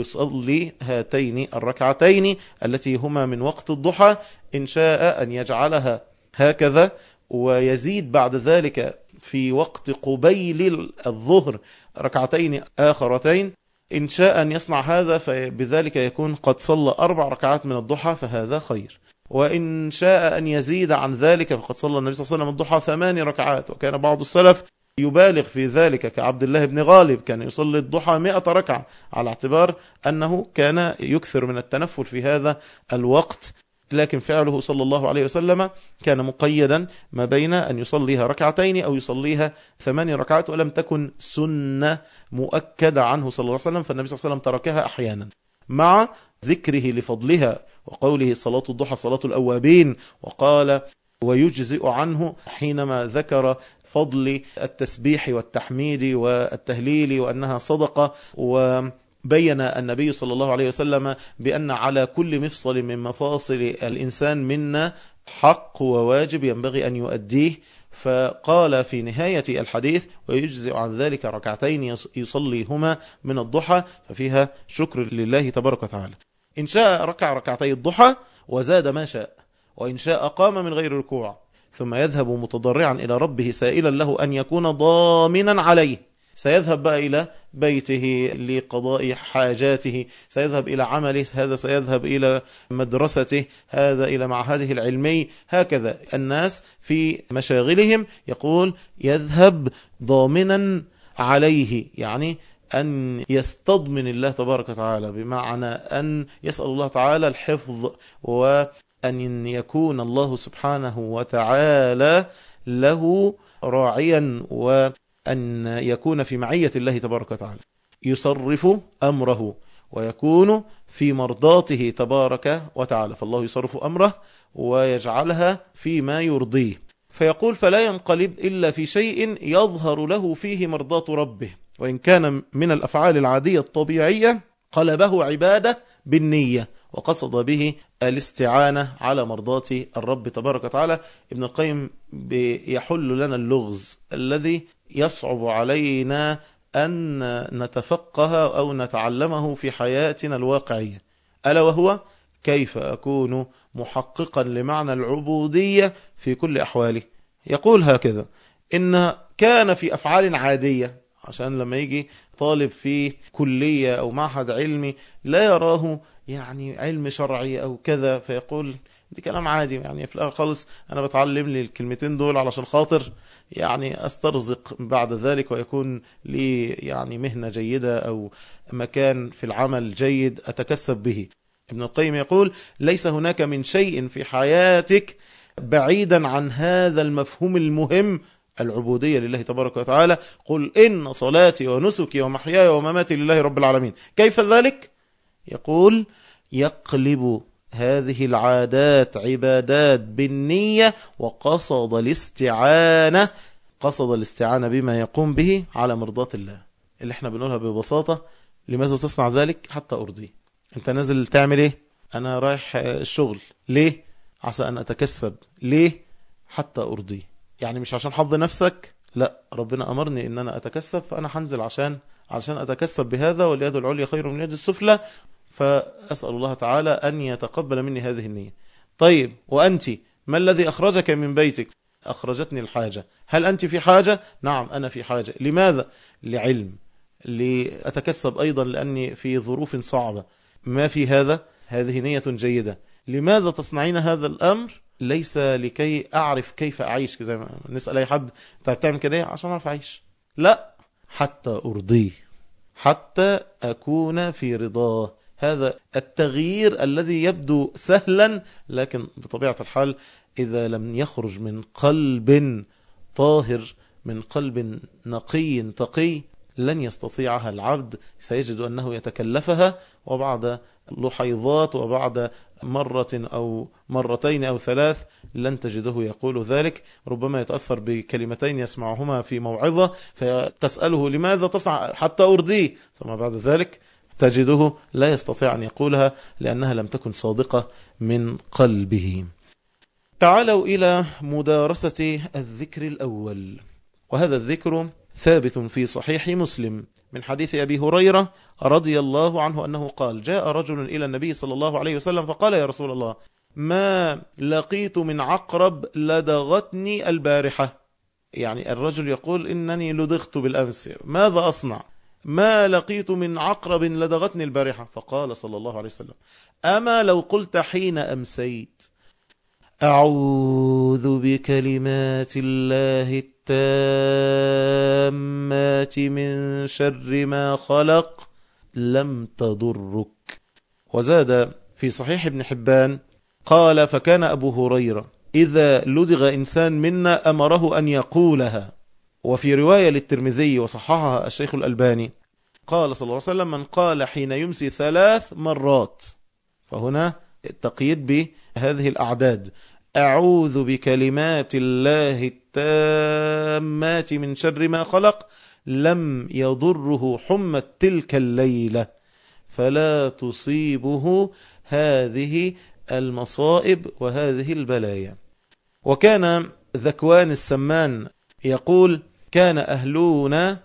يصلي هاتين الركعتين التي هما من وقت الضحى، إن شاء أن يجعلها هكذا ويزيد بعد ذلك في وقت قبيل الظهر ركعتين آخرتين، إن شاء أن يصنع هذا فبذلك يكون قد صلى أربع ركعات من الضحى، فهذا خير. وإن شاء أن يزيد عن ذلك فقد صلى النبي صلى الله عليه وسلم الضحى ثمان ركعات، وكان بعض السلف يبالغ في ذلك كعبد الله بن غالب، كان يصلي الضحى مئة ركعة، على اعتبار أنه كان يكثر من التنفل في هذا الوقت، لكن فعله صلى الله عليه وسلم كان مقيدا ما بين أن يصليها ركعتين أو يصليها ثماني ركعات، ولم تكن سنة مؤكدة عنه صلى الله عليه وسلم، فالنبي صلى الله عليه وسلم تركها أحيانا مع ذكره لفضلها، وقوله صلاة الضحى صلاة الأوابين، وقال ويجزئ عنه حينما ذكر فضل التسبيح والتحميد والتهليل وأنها صدقة، و بين النبي صلى الله عليه وسلم بأن على كل مفصل من مفاصل الإنسان منا حق وواجب ينبغي أن يؤديه، فقال في نهاية الحديث ويجزئ عن ذلك ركعتين يصليهما من الضحى، ففيها شكر لله تبارك وتعالى. إن شاء ركع ركعتي الضحى وزاد ما شاء، وإن شاء قام من غير ركوع، ثم يذهب متضرعا إلى ربه سائلا له أن يكون ضامنا عليه، سيذهب بقى إلى بيته لقضاء حاجاته، سيذهب إلى عمله، هذا سيذهب إلى مدرسته، هذا إلى معهده العلمي، هكذا الناس في مشاغلهم، يقول يذهب ضامنا عليه، يعني أن يستضمن الله تبارك وتعالى، بمعنى أن يسأل الله تعالى الحفظ، وأن يكون الله سبحانه وتعالى له راعيا، و أن يكون في معية الله تبارك وتعالى، يصرف أمره ويكون في مرضاته تبارك وتعالى، فالله يصرف أمره ويجعلها فيما يرضيه، فيقول فلا ينقلب إلا في شيء يظهر له فيه مرضاة ربه، وإن كان من الأفعال العادية الطبيعية قلبه عبادة بالنية، وقصد به الاستعانة على مرضاة الرب تبارك وتعالى. ابن القيم يحل لنا اللغز الذي يصعب علينا أن نتفقه أو نتعلمه في حياتنا الواقعية، ألا وهو كيف أكون محققا لمعنى العبودية في كل أحواله. يقول هكذا: إن كان في أفعال عادية، عشان لما يجي طالب في كلية أو معهد علمي لا يراه يعني علم شرعي أو كذا، فيقول دي كلام عادي، يعني في الآخر خالص أنا بتعلم لي الكلمتين دول علشان خاطر يعني أسترزق بعد ذلك ويكون لي يعني مهنة جيدة أو مكان في العمل جيد أتكسب به. ابن القيم يقول ليس هناك من شيء في حياتك بعيدا عن هذا المفهوم المهم، العبودية لله تبارك وتعالى. قل إن صلاتي ونسكي ومحياي ومماتي لله رب العالمين. كيف ذلك؟ يقول يقلب هذه العادات عبادات بالنية، وقصد الاستعانة قصد الاستعانة بما يقوم به على مرضاة الله، اللي احنا بنقولها ببساطة: لماذا تصنع ذلك؟ حتى أرضي. انت نازل تعمل ايه؟ انا رايح الشغل. ليه؟ عسى ان اتكسب. ليه؟ حتى أرضي. يعني مش عشان حظ نفسك، لا، ربنا أمرني ان انا اتكسب، فانا هنزل عشان عشان اتكسب بهذا، واليد العليا خير من اليد السفلى، فأسأل الله تعالى أن يتقبل مني هذه النية. طيب، وأنت ما الذي أخرجك من بيتك؟ أخرجتني الحاجة. هل أنت في حاجة؟ نعم أنا في حاجة. لماذا؟ لعلم، لأتكسب أيضا لأني في ظروف صعبة. ما في هذا؟ هذه نية جيدة. لماذا تصنعين هذا الأمر؟ ليس لكي أعرف كيف أعيش، زي ما نسأل أي حد أنت بتعمل كده عشان أعرف أعيش، لا، حتى أرضيه، حتى أكون في رضاه. هذا التغيير الذي يبدو سهلا، لكن بطبيعة الحال إذا لم يخرج من قلب طاهر، من قلب نقي تقي، لن يستطيعها العبد. سيجد أنه يتكلفها، وبعد لحيظات وبعد مرة أو مرتين أو ثلاث لن تجده يقول ذلك. ربما يتأثر بكلمتين يسمعهما في موعظة فتسأله لماذا تصنع حتى أرضيه، ثم بعد ذلك تجده لا يستطيع أن يقولها لأنها لم تكن صادقة من قلبه. تعالوا إلى مدارسة الذكر الأول، وهذا الذكر ثابت في صحيح مسلم من حديث أبي هريرة رضي الله عنه أنه قال: جاء رجل إلى النبي صلى الله عليه وسلم فقال: يا رسول الله، ما لقيت من عقرب لدغتني البارحة. يعني الرجل يقول: إنني لدغت بالأمس، ماذا أصنع؟ ما لقيت من عقرب لدغتني البارحة. فقال صلى الله عليه وسلم: أما لو قلت حين أمسيت: أعوذ بكلمات الله التامات من شر ما خلق، لم تضرك. وزاد في صحيح ابن حبان قال: فكان أبو هريرة إذا لدغ إنسان منا أمره أن يقولها. وفي رواية للترمذي وصححها الشيخ الألباني قال صلى الله عليه وسلم: من قال حين يمسي ثلاث مرات. فهنا التقييد بهذه الأعداد: أعوذ بكلمات الله التامات من شر ما خلق، لم يضره حمى تلك الليلة، فلا تصيبه هذه المصائب وهذه البلايا. وكان ذكوان السمان يقول: كان أهلنا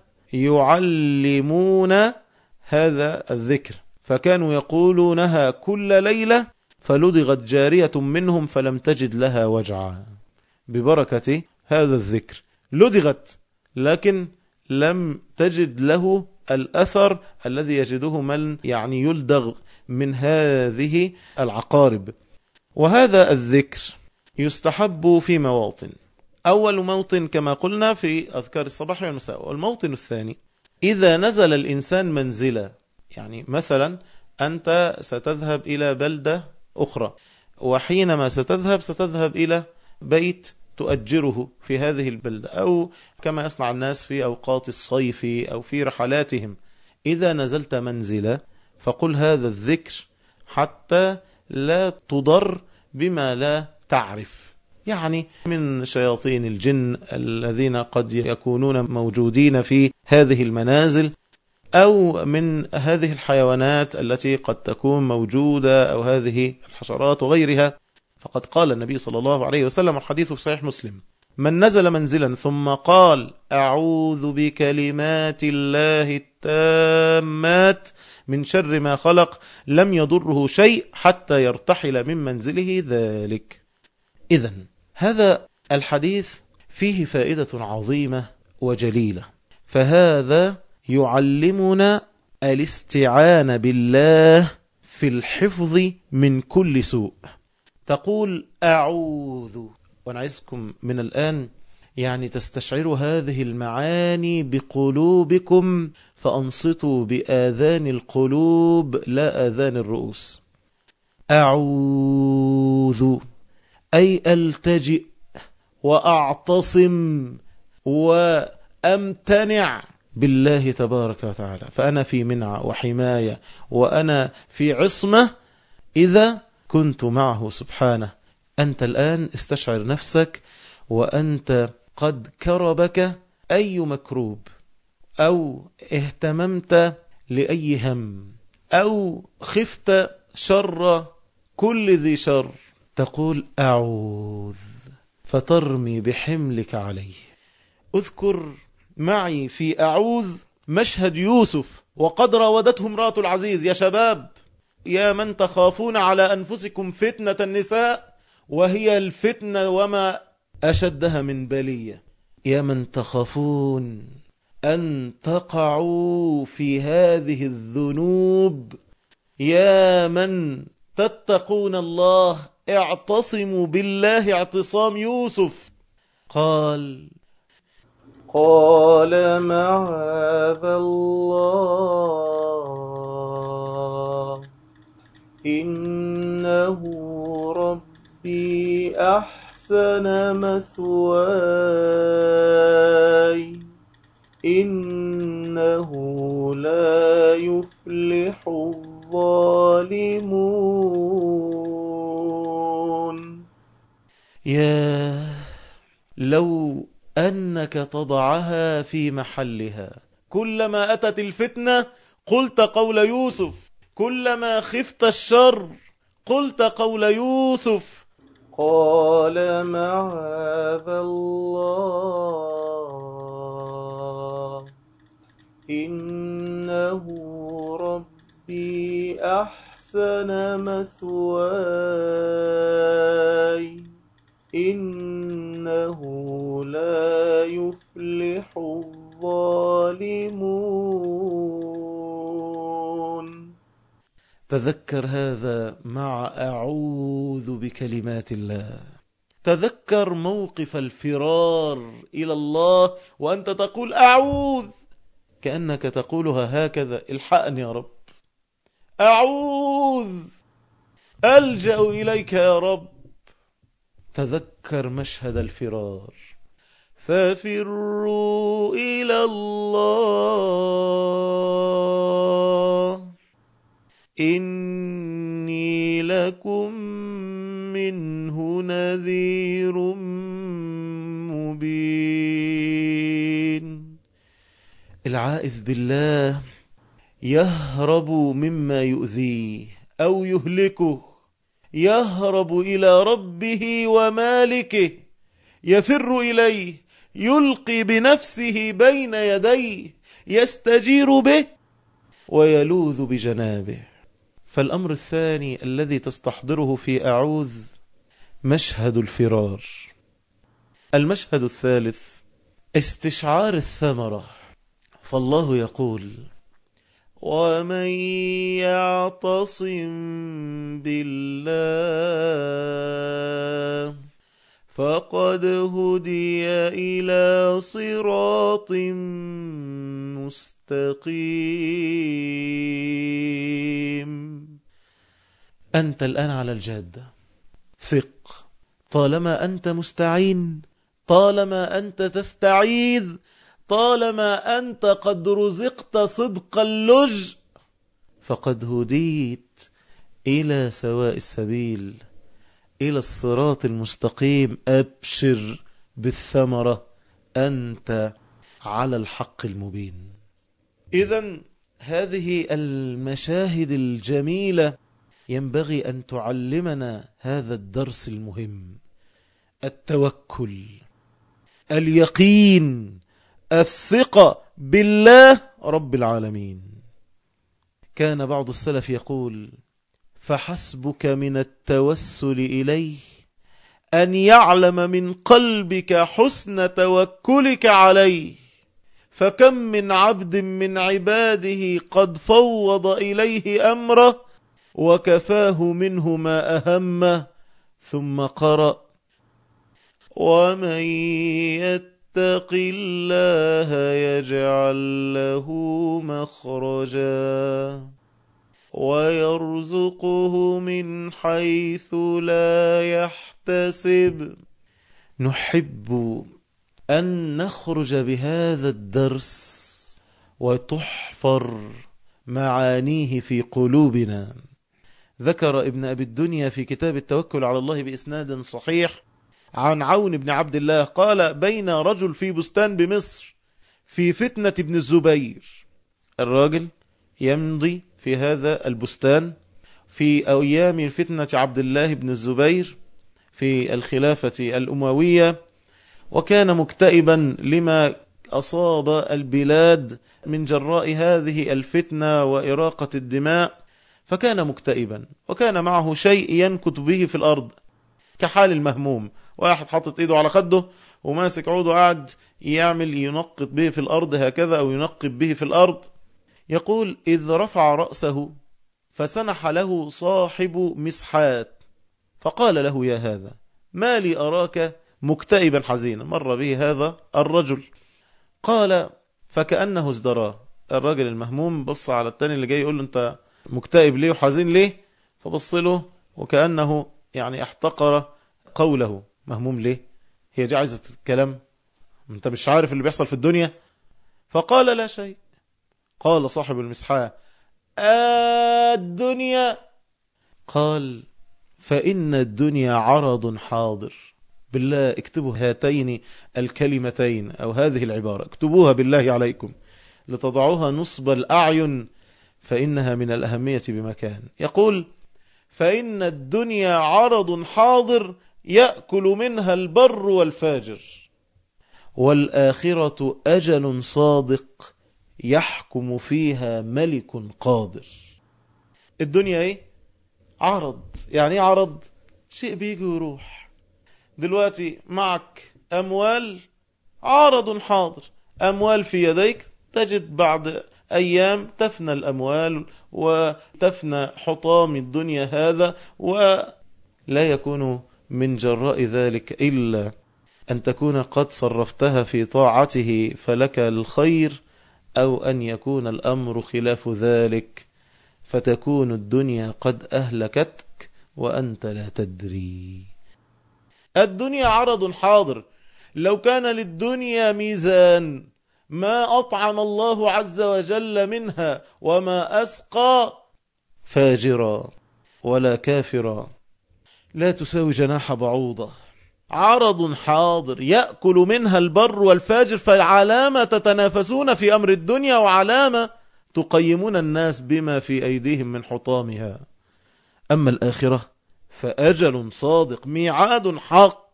يعلمون هذا الذكر، فكانوا يقولونها كل ليلة، فلدغت جارية منهم فلم تجد لها وجعا. ببركة هذا الذكر لدغت، لكن لم تجد له الأثر الذي يجده من يعني يلدغ من هذه العقارب. وهذا الذكر يستحب في مواطن. أول موطن كما قلنا في أذكار الصباح والمساء. والموطن الثاني إذا نزل الإنسان منزلا، يعني مثلا أنت ستذهب إلى بلدة أخرى، وحينما ستذهب ستذهب إلى بيت تؤجره في هذه البلدة، أو كما يصنع الناس في أوقات الصيف أو في رحلاتهم. إذا نزلت منزلا فقل هذا الذكر حتى لا تضر بما لا تعرف، يعني من شياطين الجن الذين قد يكونون موجودين في هذه المنازل، أو من هذه الحيوانات التي قد تكون موجودة، أو هذه الحشرات وغيرها. فقد قال النبي صلى الله عليه وسلم، الحديث في صحيح مسلم: من نزل منزلا ثم قال أعوذ بكلمات الله التامات من شر ما خلق، لم يضره شيء حتى يرتحل من منزله ذلك. إذن هذا الحديث فيه فائدة عظيمة وجليلة، فهذا يعلمنا الاستعانة بالله في الحفظ من كل سوء. تقول أعوذ، وأنا عايزكم من الآن يعني تستشعروا هذه المعاني بقلوبكم، فأنصتوا بآذان القلوب لا آذان الرؤوس. أعوذ أي ألتجئ وأعتصم وأمتنع بالله تبارك وتعالى، فأنا في منع وحماية، وأنا في عصمة إذا كنت معه سبحانه. أنت الآن استشعر نفسك وأنت قد كربك أي مكروب، أو اهتممت لأي هم، أو خفت شر كل ذي شر، تقول أعوذ، فترمي بحملك عليه. اذكر معي في أعوذ مشهد يوسف وقد راودته امرأة العزيز. يا شباب، يا من تخافون على أنفسكم فتنة النساء، وهي الفتنة وما أشدها من بلية، يا من تخافون أن تقعوا في هذه الذنوب، يا من تتقون الله اعتصموا بالله اعتصام يوسف. قال قال معاذ الله إنه ربي أحسن مثواي إنه لا يفلح الظالمون. يا لو أنك تضعها في محلها، كلما أتت الفتنة قلت قول يوسف، كلما خفت الشر قلت قول يوسف. قال معاذ الله إنه ربي أحسن مثواي إنه لا يفلح الظالمون. تذكر هذا مع أعوذ بكلمات الله. تذكر موقف الفرار إلى الله وأنت تقول أعوذ، كأنك تقولها هكذا: الحقني يا رب، أعوذ، ألجأ إليك يا رب. تذكر مشهد الفرار: ففروا إلى الله إني لكم منه نذير مبين. العائذ بالله يهرب مما يؤذيه أو يهلكه، يهرب إلى ربه ومالكه، يفر إليه، يلقي بنفسه بين يديه، يستجير به ويلوذ بجنابه. فالأمر الثاني الذي تستحضره في أعوذ مشهد الفرار. المشهد الثالث استشعار الثمرة. فالله يقول: ومن يعتصم بالله فقد هدي إلى صراط مستقيم. أنت الآن على الجادة، ثق. طالما أنت مستعين، طالما أنت تستعيذ، طالما أنت قد رزقت صدق اللج، فقد هديت إلى سواء السبيل، إلى الصراط المستقيم. أبشر بالثمرة، أنت على الحق المبين. إذن هذه المشاهد الجميلة ينبغي أن تعلمنا هذا الدرس المهم: التوكل، اليقين، الثقة بالله رب العالمين. كان بعض السلف يقول: فحسبك من التوسل إليه أن يعلم من قلبك حسن توكلك عليه، فكم من عبد من عباده قد فوض إليه أمره وكفاه منه ما أهمه. ثم قرأ: ومن يتق الله يجعل له مخرجا ويرزقه من حيث لا يحتسب. نحب أن نخرج بهذا الدرس وتحفر معانيه في قلوبنا. ذكر ابن أبي الدنيا في كتاب التوكل على الله بإسناد صحيح عن عون بن عبد الله قال: بين رجل في بستان بمصر في فتنة ابن الزبير. الراجل يمضي في هذا البستان في أيام فتنة عبد الله بن الزبير في الخلافة الأموية، وكان مكتئبا لما أصاب البلاد من جراء هذه الفتنة وإراقة الدماء، فكان مكتئبا، وكان معه شيء ينكت به في الأرض كحال المهموم. واحد حاطط ايده على خده وماسك عوده قاعد يعمل ينقط به في الأرض هكذا أو ينقب به في الأرض. يقول: إذ رفع رأسه فسنح له صاحب مسحات فقال له يا هذا ما لي أراك مكتئبا حزينا. مر به هذا الرجل، قال فكأنه ازدراه. الراجل المهموم بص على التاني اللي جاي يقول له أنت مكتئب ليه وحزين ليه؟ فبص له وكأنه يعني احتقر قوله. مهموم ليه؟ هي دي عايزة الكلام؟ أنت مش عارف اللي بيحصل في الدنيا؟ فقال لا شيء. قال صاحب المسحاه الدنيا؟ قال فإن الدنيا عرض حاضر. بالله اكتبوا هاتين الكلمتين أو هذه العبارة، اكتبوها بالله عليكم لتضعوها نصب الأعين، فإنها من الأهمية بمكان. يقول فإن الدنيا عرض حاضر يأكل منها البر والفاجر، والآخرة أجل صادق يحكم فيها ملك قادر. الدنيا ايه؟ عرض. يعني ايه عرض؟ شيء بيجي ويروح. دلوقتي معك أموال، عرض حاضر، أموال في يديك، تجد بعد أيام تفنى الأموال وتفنى حطام الدنيا هذا، ولا يكون من جراء ذلك إلا أن تكون قد صرفتها في طاعته فلك الخير، أو أن يكون الأمر خلاف ذلك فتكون الدنيا قد أهلكتك وأنت لا تدري. الدنيا عرض حاضر. لو كان للدنيا ميزان ما أطعم الله عز وجل منها وما أسقى فاجرا ولا كافرا، لا تساوي جناح بعوضة. عرض حاضر يأكل منها البر والفاجر، فالعلامة تتنافسون في أمر الدنيا، وعلامة تقيمون الناس بما في أيديهم من حطامها. أما الآخرة فأجل صادق، ميعاد حق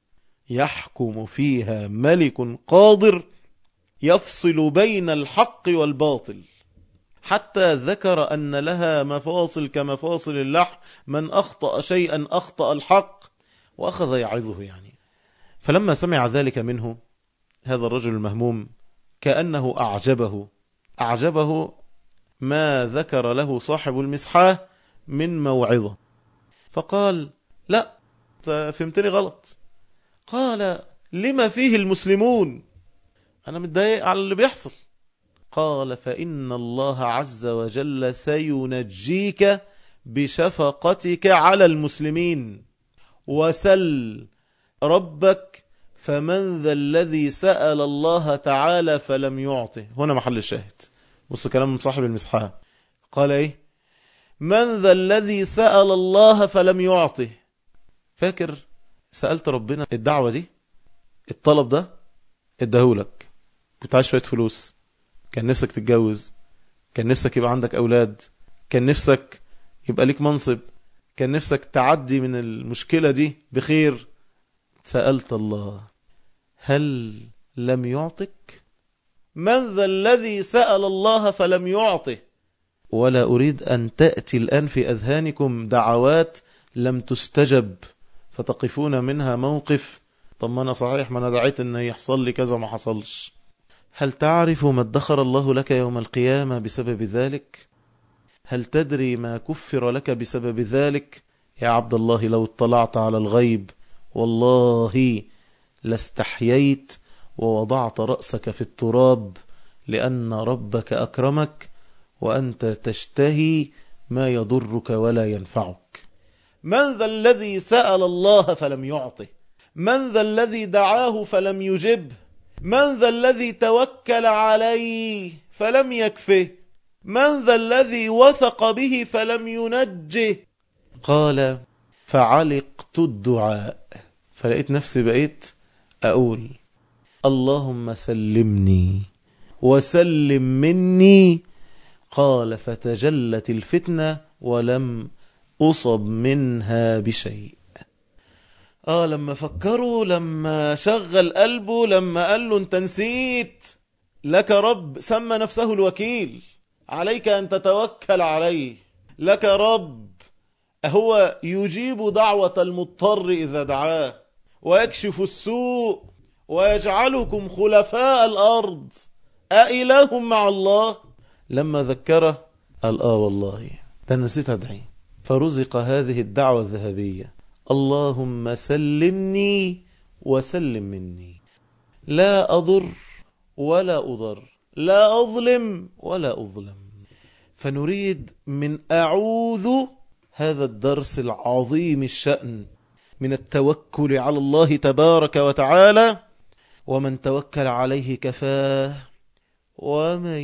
يحكم فيها ملك قادر يفصل بين الحق والباطل، حتى ذكر أن لها مفاصل كمفاصل اللحم، من أخطأ شيئا أخطأ الحق، وأخذ يعظه يعني. فلما سمع ذلك منه هذا الرجل المهموم كأنه أعجبه أعجبه ما ذكر له صاحب المسحاه من موعظة، فقال لا فهمتني غلط. قال لما فيه المسلمون؟ أنا متضايق على اللي بيحصل. قال فإن الله عز وجل سينجيك بشفقتك على المسلمين، وسل ربك فمن ذا الذي سأل الله تعالى فلم يعطه. هنا محل الشاهد. بص كلام صاحب المسحاه، قال ايه؟ من ذا الذي سأل الله فلم يعطه. فاكر سألت ربنا الدعوة دي، الطلب ده اداهولك، كنت عايش شوية فلوس، كان نفسك تتجوز، كان نفسك يبقى عندك أولاد، كان نفسك يبقى ليك منصب، كان نفسك تعدي من المشكلة دي بخير. سألت الله هل لم يعطك؟ من ذا الذي سأل الله فلم يعطه؟ ولا أريد أن تأتي الآن في أذهانكم دعوات لم تستجب فتقفون منها موقف طب ما أنا صحيح ما أنا دعيت أن يحصل لي كذا ما حصلش. هل تعرف ما ادخر الله لك يوم القيامة بسبب ذلك؟ هل تدري ما كفر لك بسبب ذلك؟ يا عبد الله لو اطلعت على الغيب والله لاستحييت ووضعت رأسك في التراب، لأن ربك أكرمك وأنت تشتهي ما يضرك ولا ينفعك. من ذا الذي سأل الله فلم يعطه؟ من ذا الذي دعاه فلم يجبه؟ من ذا الذي توكل عليه فلم يكفه؟ من ذا الذي وثق به فلم ينجه؟ قال فعلقت الدعاء، فلقيت نفسي بقيت أقول اللهم سلمني وسلم مني. قال فتجلت الفتنة ولم أصب منها بشيء. آه لما فكروا، لما شغل قلبه، لما قال له انت نسيت لك رب سمى نفسه الوكيل، عليك أن تتوكل عليه، لك رب هو يجيب دعوة المضطر إذا دعاه ويكشف السوء ويجعلكم خلفاء الأرض، أإله مع الله؟ لما ذكره قال آه والله ده نسيت أدعي، فرزق هذه الدعوة الذهبية اللهم سلمني وسلم مني، لا أضر ولا أضر، لا أظلم ولا أظلم. فنريد من أعوذ هذا الدرس العظيم الشأن من التوكل على الله تبارك وتعالى، ومن توكل عليه كفاه، ومن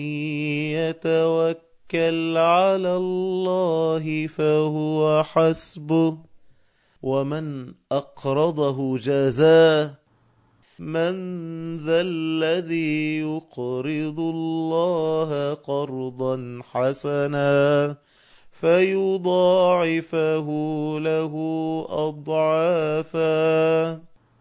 يتوكل على الله فهو حسبه، ومن أقرضه جازاه. من ذا الذي يقرض الله قرضا حسنا فيضاعفه له أضعافا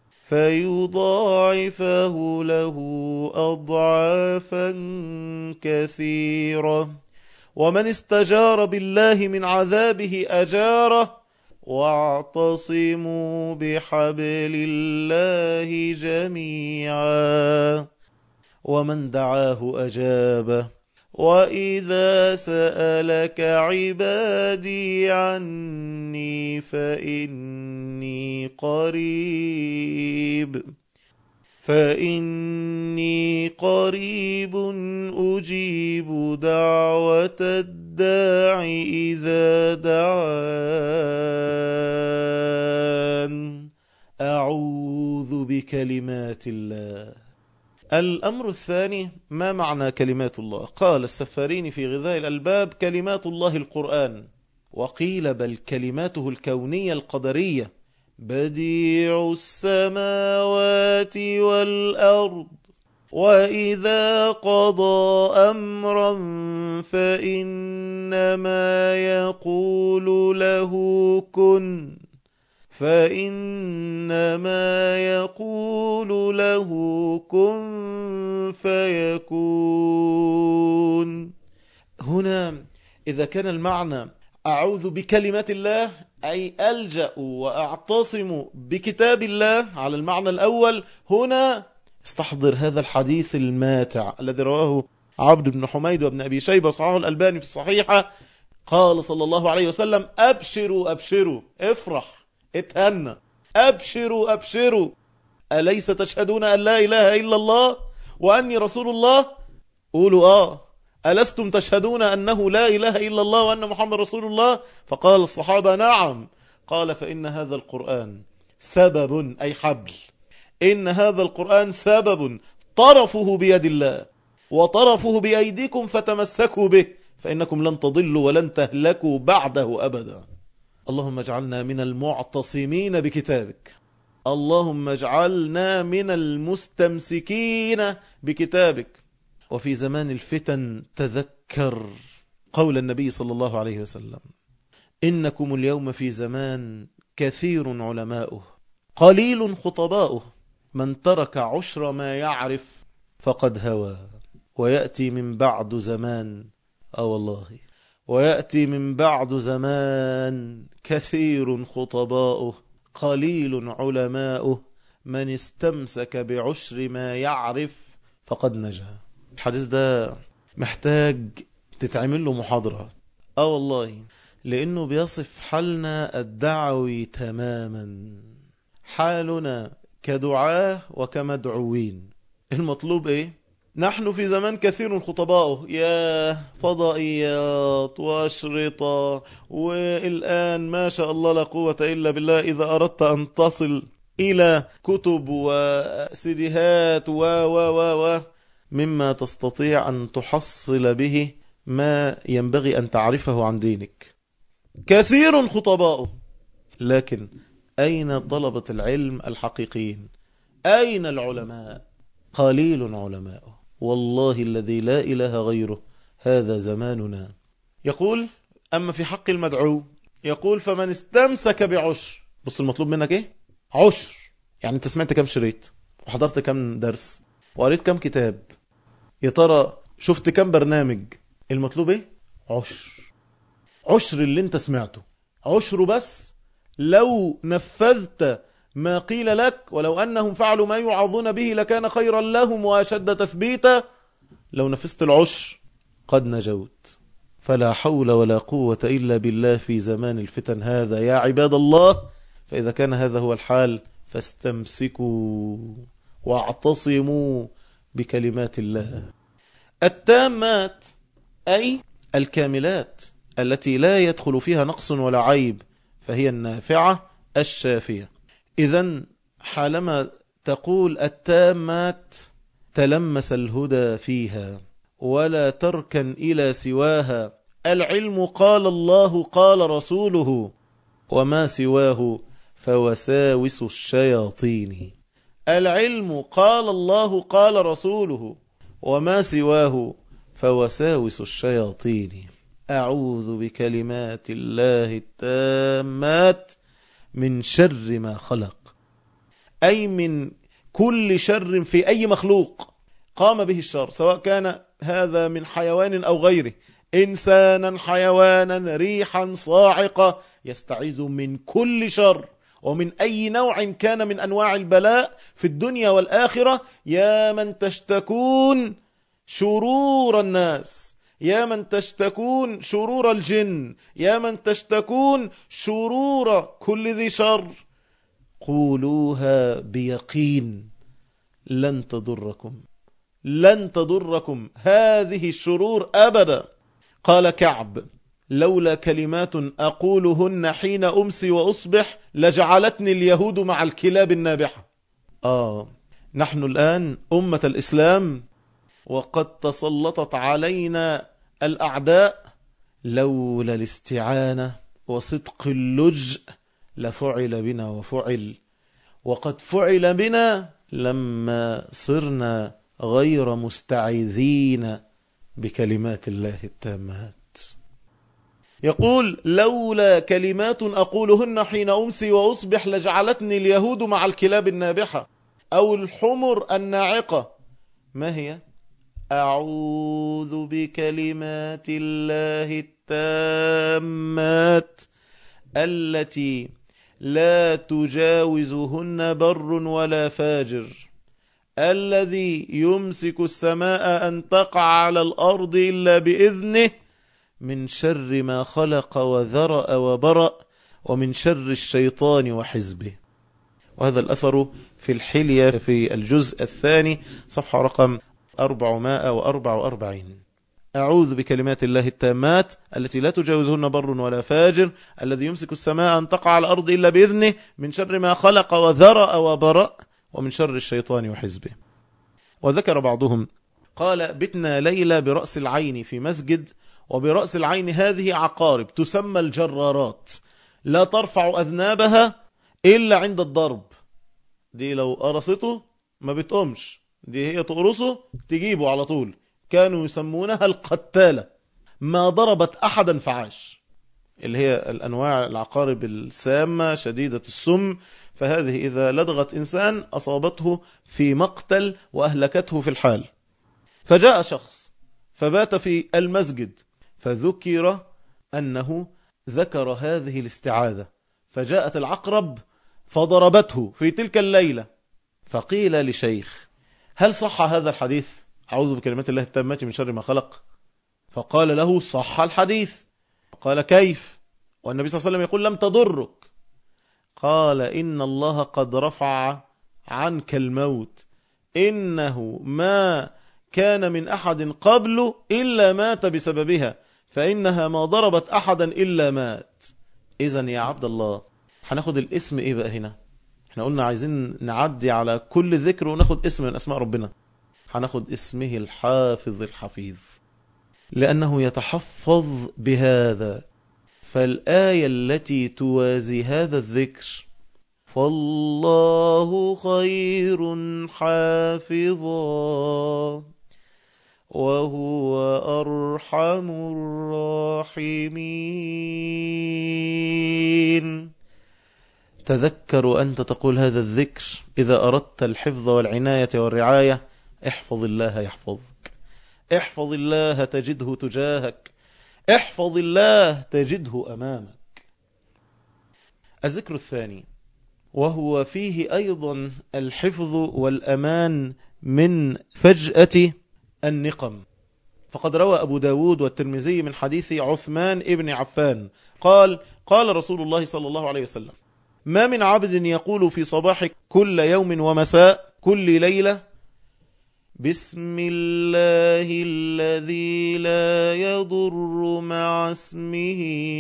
فيضاعفه له أضعافا كثيرة. ومن استجار بالله من عذابه أجاره، واعتصموا بحبل الله جميعا. ومن دعاه أجابه. وإذا سألك عبادي عني فإني قريب فإني قريب أجيب دعوة الداع إذا دعان. أعوذ بكلمات الله. الأمر الثاني، ما معنى كلمات الله؟ قال السفاريني في غذاء الألباب: كلمات الله القرآن، وقيل بل كلماته الكونية القدرية. بديع السماوات والأرض، وإذا قضى أمرا فإنما يقول له كن فإنما يقول له كن فيكون. هنا إذا كان المعنى أعوذ بكلمات الله أي ألجأ وأعتصم بكتاب الله على المعنى الأول، هنا استحضر هذا الحديث الماتع الذي رواه عبد بن حميد وابن أبي شيبة وصححه الألباني في الصحيحة. قال صلى الله عليه وسلم: أبشروا أبشروا، افرح اتهنى، أبشروا أبشروا، أليس تشهدون أن لا إله إلا الله وأني رسول الله؟ قولوا آه. ألستم تشهدون أنه لا إله إلا الله وأن محمد رسول الله؟ فقال الصحابة: نعم. قال: فإن هذا القرآن سبب، أي حبل، إن هذا القرآن سبب طرفه بيد الله وطرفه بأيديكم فتمسكوا به، فإنكم لن تضلوا ولن تهلكوا بعده أبدا. اللهم اجعلنا من المعتصمين بكتابك، اللهم اجعلنا من المستمسكين بكتابك. وفي زمان الفتن تذكر قول النبي صلى الله عليه وسلم: إنكم اليوم في زمان كثير علماؤه قليل خطباؤه، من ترك عشر ما يعرف فقد هوى. ويأتي من بعد زمان، آه والله، ويأتي من بعد زمان كثير خطباؤه قليل علماؤه، من استمسك بعشر ما يعرف فقد نجا. الحديث ده محتاج تتعمل له محاضرة، آه والله، لأنه بيصف حالنا الدعوي تماما، حالنا كدعاة وكمدعوين. المطلوب إيه؟ نحن في زمان كثير خطباؤه، يا فضائيات وأشرطة، والآن ما شاء الله لا قوة إلا بالله إذا أردت أن تصل إلى كتب وسيديهات و و و و مما تستطيع أن تحصل به ما ينبغي أن تعرفه عن دينك. كثير خطباؤه، لكن أين طلبة العلم الحقيقيين؟ أين العلماء؟ قليل علماؤه، والله الذي لا إله غيره هذا زماننا. يقول: أما في حق المدعو يقول: فمن استمسك بعشر. بص المطلوب منك إيه؟ عشر. يعني أنت سمعت كم شريط، وحضرت كم درس، وقريت كم كتاب، يا ترى شفت كم برنامج؟ المطلوب إيه؟ عشر. عشر اللي أنت سمعته، عشر بس. لو نفذت ما قيل لك، ولو أنهم فعلوا ما يعظون به لكان خيرا لهم وأشد تثبيتا، لو نفذت العشر قد نجوت. فلا حول ولا قوة إلا بالله في زمان الفتن هذا يا عباد الله. فإذا كان هذا هو الحال فاستمسكوا واعتصموا بكلمات الله التامات، أي الكاملات التي لا يدخل فيها نقص ولا عيب، فهي النافعة الشافية. إذن حالما تقول التامات تلمس الهدى فيها ولا تركن إلى سواها. العلم قال الله قال رسوله، وما سواه فوساوس الشياطين. العلم قال الله قال رسوله، وما سواه فوساوس الشياطين. أعوذ بكلمات الله التامات من شر ما خلق، أي من كل شر في أي مخلوق قام به الشر، سواء كان هذا من حيوان أو غيره، إنسانا حيوانا ريحا صاعقة، يستعيذ من كل شر ومن أي نوع كان من أنواع البلاء في الدنيا والآخرة. يا من تشتكون شرور الناس، يا من تشتكون شرور الجن، يا من تشتكون شرور كل ذي شر، قولوها بيقين لن تضركم، لن تضركم هذه الشرور أبدا. قال كعب: لولا كلمات أقولهن حين أمسي وأصبح لجعلتني اليهود مع الكلاب النابحة. آه نحن الآن أمة الإسلام وقد تسلطت علينا الأعداء، لولا الاستعانة وصدق اللجء لفعل بنا وفعل، وقد فعل بنا لما صرنا غير مستعيذين بكلمات الله التامات. يقول: لولا كلمات أقولهن حين أمسي وأصبح لجعلتني اليهود مع الكلاب النابحة أو الحمر الناعقة. ما هي؟ أعوذ بكلمات الله التامات التي لا تجاوزهن بر ولا فاجر، الذي يمسك السماء أن تقع على الأرض إلا بإذنه، من شر ما خلق وذرأ وبرأ، ومن شر الشيطان وحزبه. وهذا الأثر في الحلية في الجزء الثاني صفحة رقم أربعمائة وأربعة وأربعين. أعوذ بكلمات الله التامات التي لا تجاوزهن بر ولا فاجر، الذي يمسك السماء أن تقع على الأرض إلا بإذنه، من شر ما خلق وذرأ وبرأ، ومن شر الشيطان وحزبه. وذكر بعضهم قال: بتنا ليلة برأس العين في مسجد، وبرأس العين هذه عقارب تسمى الجرارات، لا ترفع أذنابها إلا عند الضرب. دي لو قرصته ما بتقومش، دي هي تقرصه تجيبه على طول. كانوا يسمونها القتالة، ما ضربت أحدا فعاش، اللي هي الأنواع العقارب السامة شديدة السم. فهذه إذا لدغت إنسان أصابته في مقتل وأهلكته في الحال. فجاء شخص فبات في المسجد، فذكر أنه ذكر هذه الاستعاذة، فجاءت العقرب فضربته في تلك الليلة. فقيل لشيخ: هل صح هذا الحديث؟ أعوذ بكلمات الله التامات من شر ما خلق. فقال له: صح الحديث. قال: كيف والنبي صلى الله عليه وسلم يقول لم تضرك؟ قال: إن الله قد رفع عنك الموت، إنه ما كان من أحد قبله إلا مات بسببها، فإنها ما ضربت أحدا إلا مات. إذن يا عبد الله هناخد الاسم إيه بقى هنا؟ احنا قلنا عايزين نعدي على كل ذكر وناخد اسم من أسماء ربنا. هناخد اسمه الحافظ الحفيظ، لأنه يتحفظ بهذا. فالآية التي توازي هذا الذكر: فالله خير حافظا وهو أرحم الراحمين. تذكر أنت تقول هذا الذكر إذا أردت الحفظ والعناية والرعاية. احفظ الله يحفظك، احفظ الله تجده تجاهك، احفظ الله تجده أمامك. الذكر الثاني وهو فيه أيضا الحفظ والأمان من فجأة النقم. فقد روى أبو داود والترمذي من حديث عثمان ابن عفان قال: قال رسول الله صلى الله عليه وسلم: ما من عبد يقول في صباح كل يوم ومساء كل ليلة بسم الله الذي لا يضر مع اسمه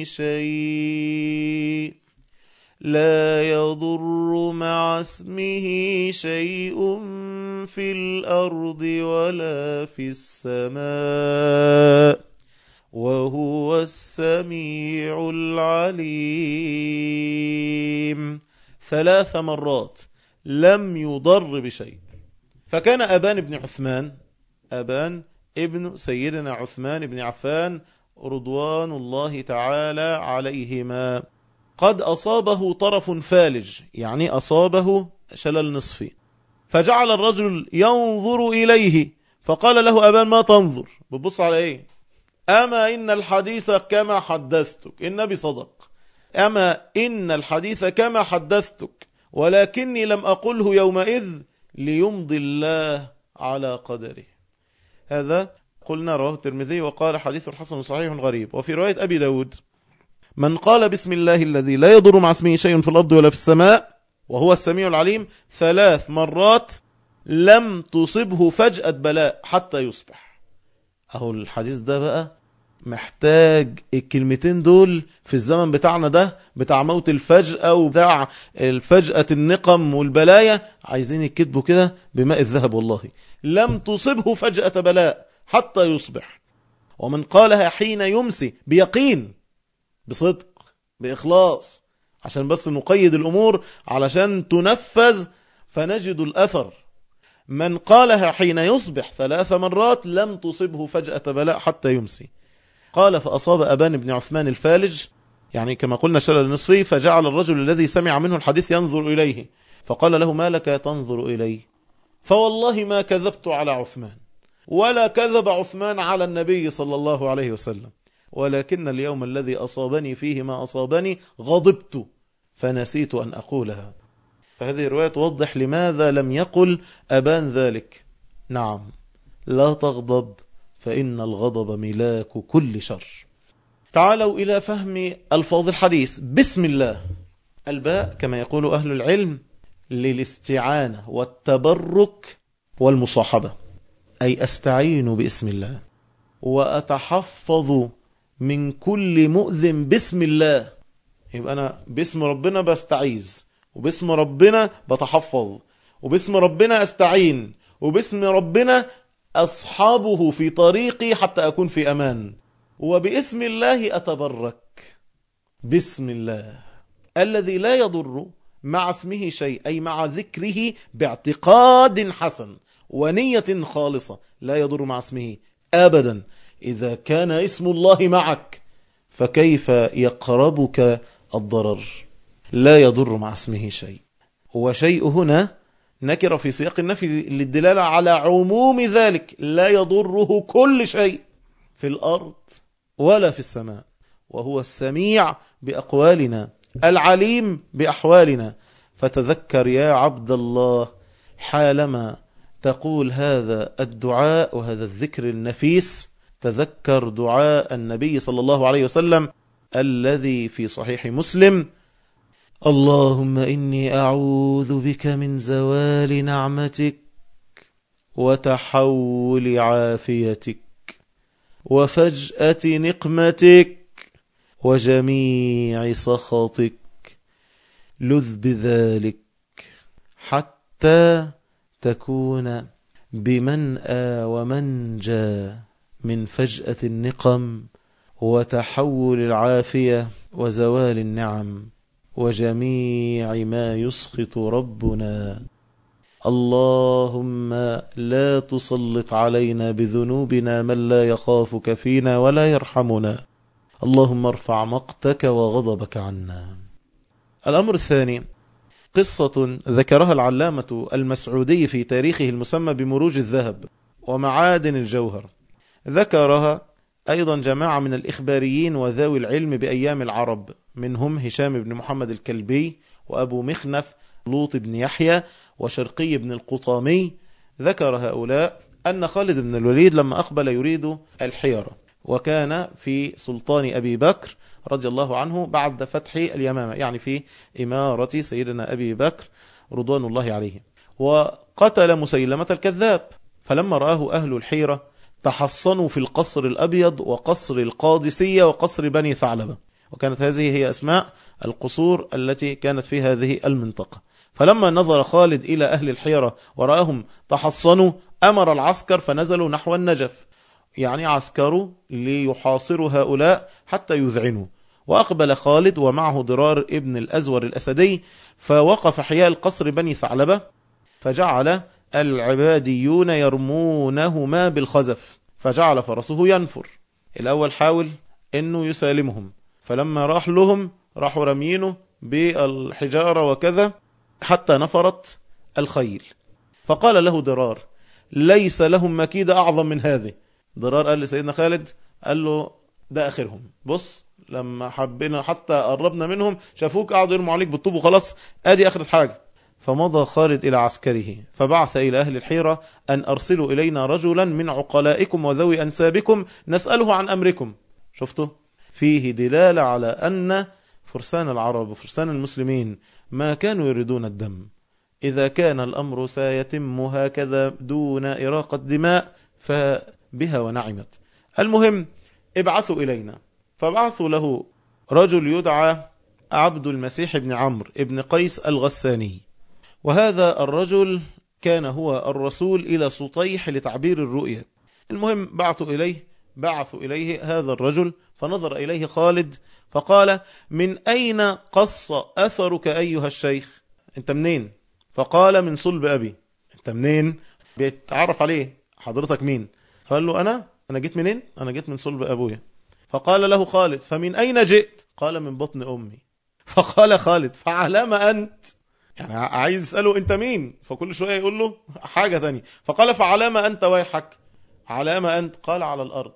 شيء لا يضر مع اسمه شيء في الأرض ولا في السماء وهو السميع العليم ثلاث مرات لم يضر بشيء. فكان أبان بن عثمان أبان ابن سيدنا عثمان بن عفان رضوان الله تعالى عليهما قد أصابه طرف فالج، يعني أصابه شلل نصفي، فجعل الرجل ينظر إليه فقال له أبان ما تنظر؟ بتبص على إيه؟ أما إن الحديث كما حدثتك، النبي صدق، أما إن الحديث كما حدثتك ولكني لم أقله يومئذ ليمضي الله على قدره. هذا قلنا رواه الترمذي وقال حديث حسن صحيح غريب. وفي رواية أبي داود من قال بسم الله الذي لا يضر مع اسمه شيء في الأرض ولا في السماء وهو السميع العليم ثلاث مرات لم تصبه فجأة بلاء حتى يصبح. أهو الحديث ده بقى محتاج الكلمتين دول في الزمن بتاعنا ده بتاع موت الفجأة وبتاع الفجأة النقم والبلايا، عايزين يكتبوا كده بماء الذهب والله. لم تصبه فجأة بلاء حتى يصبح. ومن قالها حين يمسي بيقين بصدق بإخلاص، عشان بس نقيد الأمور علشان تنفذ فنجد الأثر. من قالها حين يصبح ثلاث مرات لم تصبه فجأة بلاء حتى يمسي. قال فأصاب أبان بن عثمان الفالج، يعني كما قلنا شلل نصفي، فجعل الرجل الذي سمع منه الحديث ينظر إليه فقال له ما لك تنظر إليه؟ فوالله ما كذبت على عثمان ولا كذب عثمان على النبي صلى الله عليه وسلم، ولكن اليوم الذي أصابني فيه ما أصابني غضبت فنسيت أن أقولها. فهذه الرواية توضح لماذا لم يقل أبان ذلك. نعم، لا تغضب فإن الغضب ملاك كل شر. تعالوا إلى فهم ألفاظ الحديث. بسم الله، الباء كما يقول أهل العلم للاستعانة والتبرك والمصاحبة، أي أستعين باسم الله وأتحفظ من كل مؤذن باسم الله. يبقى أنا باسم ربنا بستعيذ، وباسم ربنا بتحفظ، وباسم ربنا أستعين، وباسم ربنا أصحابه في طريقي حتى أكون في أمان، وباسم الله أتبرك. بسم الله الذي لا يضر مع اسمه شيء، أي مع ذكره باعتقاد حسن ونية خالصة، لا يضر مع اسمه أبدا. إذا كان اسم الله معك فكيف يقربك الضرر؟ لا يضر مع اسمه شيء. هو شيء هنا نكر في سياق النفي للدلالة على عموم ذلك، لا يضره كل شيء في الأرض ولا في السماء، وهو السميع بأقوالنا العليم بأحوالنا. فتذكر يا عبد الله حالما تقول هذا الدعاء وهذا الذكر النفيس، تذكر دعاء النبي صلى الله عليه وسلم الذي في صحيح مسلم: اللهم إني أعوذ بك من زوال نعمتك وتحول عافيتك وفجأة نقمتك وجميع سخطك، لذ بذلك حتى تكون بمنأى ومنجى من فجأة النقم وتحول العافية وزوال النعم وجميع ما يسخط ربنا. اللهم لا تسلط علينا بذنوبنا من لا يخافك فينا ولا يرحمنا. اللهم ارفع مقتك وغضبك عنا. الأمر الثاني قصة ذكرها العلامة المسعودي في تاريخه المسمى بمروج الذهب ومعادن الجوهر. ذكرها أيضا جماعة من الإخباريين وذوي العلم بأيام العرب، منهم هشام بن محمد الكلبي وأبو مخنف لوط بن يحيى وشرقي بن القطامي. ذكر هؤلاء أن خالد بن الوليد لما أقبل يريد الحيرة وكان في سلطان أبي بكر رضي الله عنه بعد فتح اليمامة، يعني في إمارة سيدنا أبي بكر رضوان الله عليه. وقتل مسيلمة الكذاب. فلما رآه أهل الحيرة تحصنوا في القصر الأبيض وقصر القادسية وقصر بني ثعلبة، وكانت هذه هي أسماء القصور التي كانت في هذه المنطقة. فلما نظر خالد إلى أهل الحيرة ورآهم تحصنوا أمر العسكر فنزلوا نحو النجف، يعني عسكروا ليحاصروا هؤلاء حتى يذعنوا. وأقبل خالد ومعه ضرار ابن الأزور الأسدي، فوقف حيال قصر بني ثعلبة، فجعل العباديون يرمونهما بالخزف، فجعل فرسه ينفر. الأول حاول أنه يسالمهم، فلما راح لهم راحوا رمينه بالحجارة وكذا حتى نفرت الخيل. فقال له ضرار: ليس لهم مكيدة أعظم من هذه. ضرار قال لسيدنا خالد، قال له: ده آخرهم. بص، لما حبينا حتى قربنا منهم شافوك قعدوا يرموا عليك بالطوب وخلاص، ادي آخر حاجة. فمضى خالد إلى عسكره فبعث إلى أهل الحيرة أن أرسلوا إلينا رجلا من عقلائكم وذوي أنسابكم نسأله عن أمركم. شفتوا؟ فيه دلالة على أن فرسان العرب وفرسان المسلمين ما كانوا يريدون الدم. إذا كان الأمر سيتم هكذا دون إراقة دماء فبها ونعمت. المهم ابعثوا إلينا. فبعثوا له رجل يدعى عبد المسيح بن عمرو ابن قيس الغساني، وهذا الرجل كان هو الرسول إلى سطيح لتعبير الرؤية. المهم بعثوا إليه بعثوا إليه هذا الرجل، فنظر إليه خالد فقال: من أين قص أثرك أيها الشيخ؟ أنت منين؟ فقال: من صلب أبي. أنت منين؟ بيتعرف عليه: حضرتك مين؟ قال له: أنا أنا جيت منين؟ أنا جيت من صلب أبويا. فقال له خالد: فمن أين جئت؟ قال: من بطن أمي. فقال خالد: فعلام أنت؟ يعني عايز يسأله أنت مين، فكل شوية يقول له حاجة تانية. فقال: فعلام أنت ويحك؟ علام أنت؟ قال: على الأرض.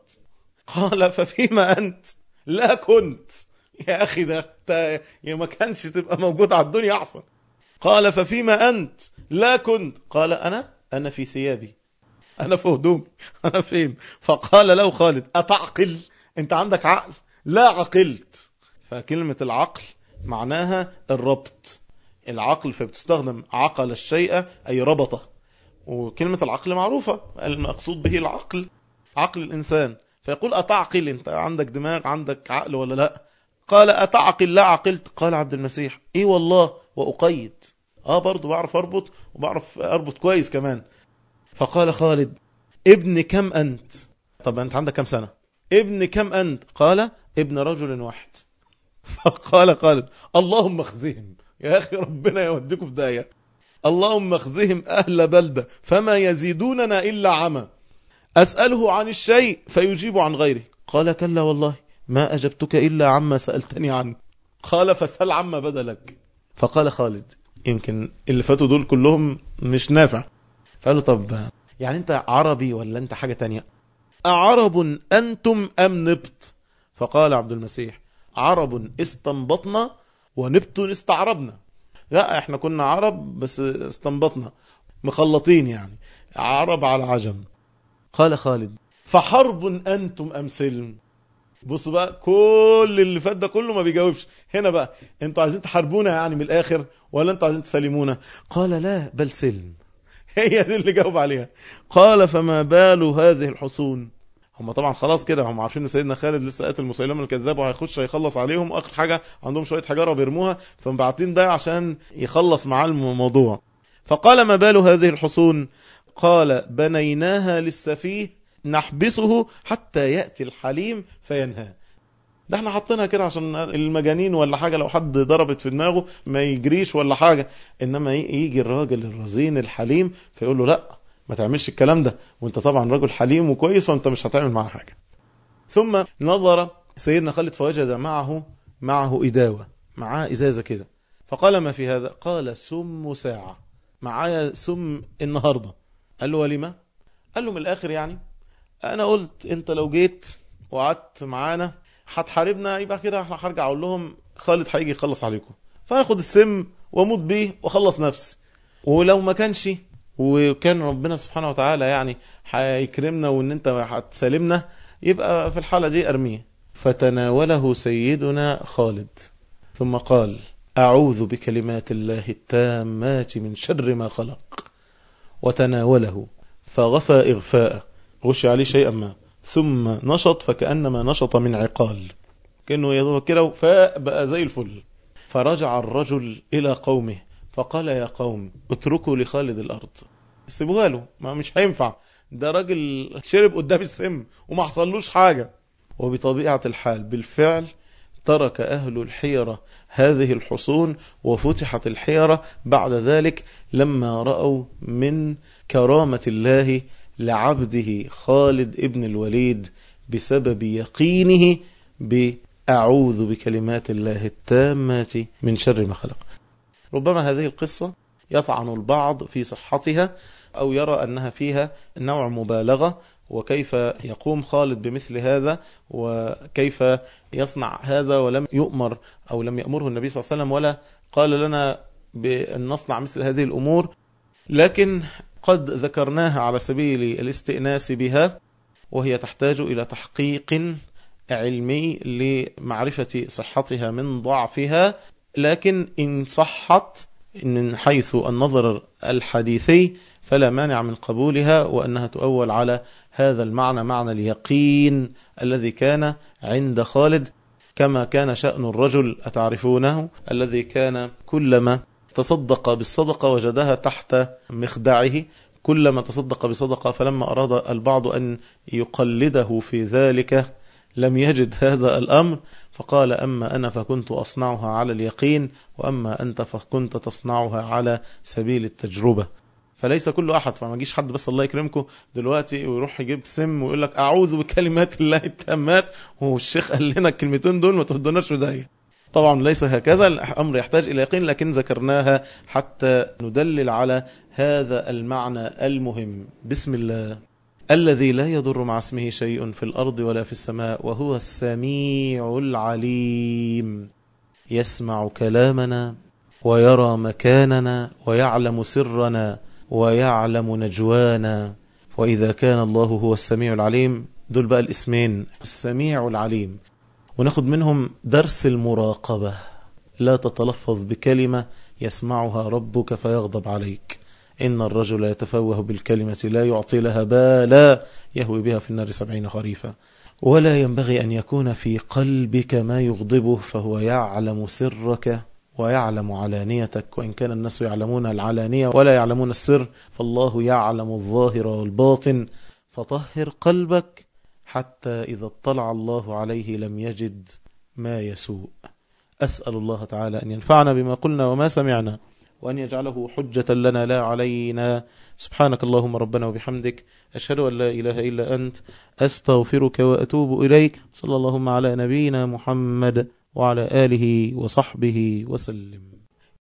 قال: ففيما أنت؟ لا كنت. يا أخي ده يا ما كانش تبقى موجود على الدنيا أحسن. قال: ففيما أنت؟ لا كنت. قال: أنا أنا في ثيابي، أنا في هدومي، أنا فين؟ فقال له خالد: أتعقل؟ أنت عندك عقل؟ لا عقلت. فكلمة العقل معناها الربط. العقل فبتستخدم عقل الشيء أي ربطه، وكلمة العقل معروفة المقصود به العقل عقل الإنسان. فيقول: أتعقل؟ أنت عندك دماغ، عندك عقل ولا لا؟ قال: أتعقل؟ لا عقلت. قال عبد المسيح: إيه والله وأقيد. آه برضو بعرف أربط وبعرف أربط كويس كمان. فقال خالد: ابن كم أنت؟ طب أنت عندك كم سنة؟ ابن كم أنت؟ قال: ابن رجل واحد. فقال خالد: اللهم اخزهم. يا أخي ربنا يوديكم في داية. اللهم اخزهم أهل بلدة فما يزيدوننا إلا عمى. أسأله عن الشيء فيجيب عن غيره. قال: كلا والله ما أجبتك إلا عما سألتني عنه. قال: فسأل عما بدلك. فقال خالد: يمكن اللي فاتوا دول كلهم مش نافع. فقال له: طب يعني أنت عربي ولا أنت حاجة تانية؟ أعرب أنتم أم نبط؟ فقال عبد المسيح: عرب استنبطنا ونبط استعربنا. لا احنا كنا عرب بس استنبطنا، مخلطين يعني عرب على عجم. قال خالد: فحرب أنتم أم سلم؟ بص بقى، كل اللي فات ده كله ما بيجاوبش. هنا بقى انتوا عايزين تحاربونا يعني من الآخر ولا انتوا عايزين تسلمونا؟ قال: لا بل سلم. هي دي اللي جاوب عليها. قال: فما بال هذه الحصون؟ هم طبعا خلاص كده هم عارفين ان سيدنا خالد لسه قاتل مسيلمة الكذاب وهيخش هيخلص عليهم، واخر حاجة عندهم شوية حجارة بيرموها، فمبعتين ده عشان يخلص معاه الموضوع. فقال: ما بال هذه الحصون؟ قال: بنيناها للسفيه نحبسه حتى يأتي الحليم فينهى. ده احنا حطينها كده عشان المجانين ولا حاجة، لو حد ضربت في دماغه ما يجريش ولا حاجة، انما يجي الراجل الرزين الحليم فيقول له: لا ما تعملش الكلام ده، وانت طبعا رجل حليم وكويس وانت مش هتعمل معه حاجة. ثم نظر سيدنا خالد فوجد معه معه إداوة، معاه إزازة كده. فقال: ما في هذا؟ قال: سم ساعة، معايا سم النهاردة. قال له: ولما؟ قال له: من الآخر يعني أنا قلت أنت لو جيت وقعدت معانا هتحاربنا، يبقى كده هرجع أقول لهم خالد هيجي يخلص عليكم، فأخد السم وأموت بيه وأخلص نفسي. ولو ما كانش وكان ربنا سبحانه وتعالى يعني هيكرمنا وان انت هتسالمنا، يبقى في الحالة دي أرميه. فتناوله سيدنا خالد ثم قال أعوذ بكلمات الله التامات من شر ما خلق، وتناوله فغفى إغفاء، غش عليه شيئا ما، ثم نشط فكأنما نشط من عقال، كأنه يضوه كده فبقى زي الفل. فرجع الرجل إلى قومه فقال يا قوم اتركوا لخالد الأرض، سيبوها له، ما مش هينفع، ده راجل شرب قدام السم وما حصلوش حاجة. وبطبيعة الحال بالفعل ترك أهل الحيرة هذه الحصون وفتحت الحيرة بعد ذلك لما رأوا من كرامة الله لعبده خالد ابن الوليد بسبب يقينه بأعوذ بكلمات الله التامات من شر ما خلق. ربما هذه القصة يطعن البعض في صحتها أو يرى أنها فيها نوع مبالغة، وكيف يقوم خالد بمثل هذا وكيف يصنع هذا ولم يؤمر أو لم يأمره النبي صلى الله عليه وسلم ولا قال لنا بأن نصنع مثل هذه الأمور. لكن قد ذكرناها على سبيل الاستئناس بها، وهي تحتاج إلى تحقيق علمي لمعرفة صحتها من ضعفها، لكن إن صحت من حيث النظر الحديثي فلا مانع من قبولها، وأنها تؤول على هذا المعنى، معنى اليقين الذي كان عند خالد، كما كان شأن الرجل أتعرفونه الذي كان كلما تصدق بالصدقة وجدها تحت مخدعه، كلما تصدق بصدقة فلما أراد البعض أن يقلده في ذلك لم يجد هذا الأمر، فقال أما أنا فكنت أصنعها على اليقين، وأما أنت فكنت تصنعها على سبيل التجربة. فليس كل أحد، فما جيش حد بس الله يكرمكم دلوقتي ويروح يجيب سم ويقول لك أعوذ بكلمات الله التامات، والشيخ قال لنا الكلمتين دول ما تهدوناش بداية. طبعا ليس هكذا، الأمر يحتاج إلى يقين، لكن ذكرناها حتى ندلل على هذا المعنى المهم. بسم الله الذي لا يضر مع اسمه شيء في الأرض ولا في السماء وهو السميع العليم، يسمع كلامنا ويرى مكاننا ويعلم سرنا ويعلم نجوانا. وإذا كان الله هو السميع العليم، دول بقى الاسمين السميع العليم، وناخد منهم درس المراقبة. لا تتلفظ بكلمة يسمعها ربك فيغضب عليك، إن الرجل يتفوه بالكلمة لا يعطي لها بالا يهوي بها في النار سبعين خريفا. ولا ينبغي أن يكون في قلبك ما يغضبه، فهو يعلم سرك ويعلم علانيتك، وإن كان الناس يعلمون العلانية ولا يعلمون السر، فالله يعلم الظاهر والباطن. فطهر قلبك حتى إذا اطلع الله عليه لم يجد ما يسوء. أسأل الله تعالى أن ينفعنا بما قلنا وما سمعنا، وأن يجعله حجة لنا لا علينا. سبحانك اللهم ربنا وبحمدك، أشهد أن لا إله إلا أنت، أستغفرك وأتوب إليك. صلى اللهم على نبينا محمد وعلى آله وصحبه وسلم.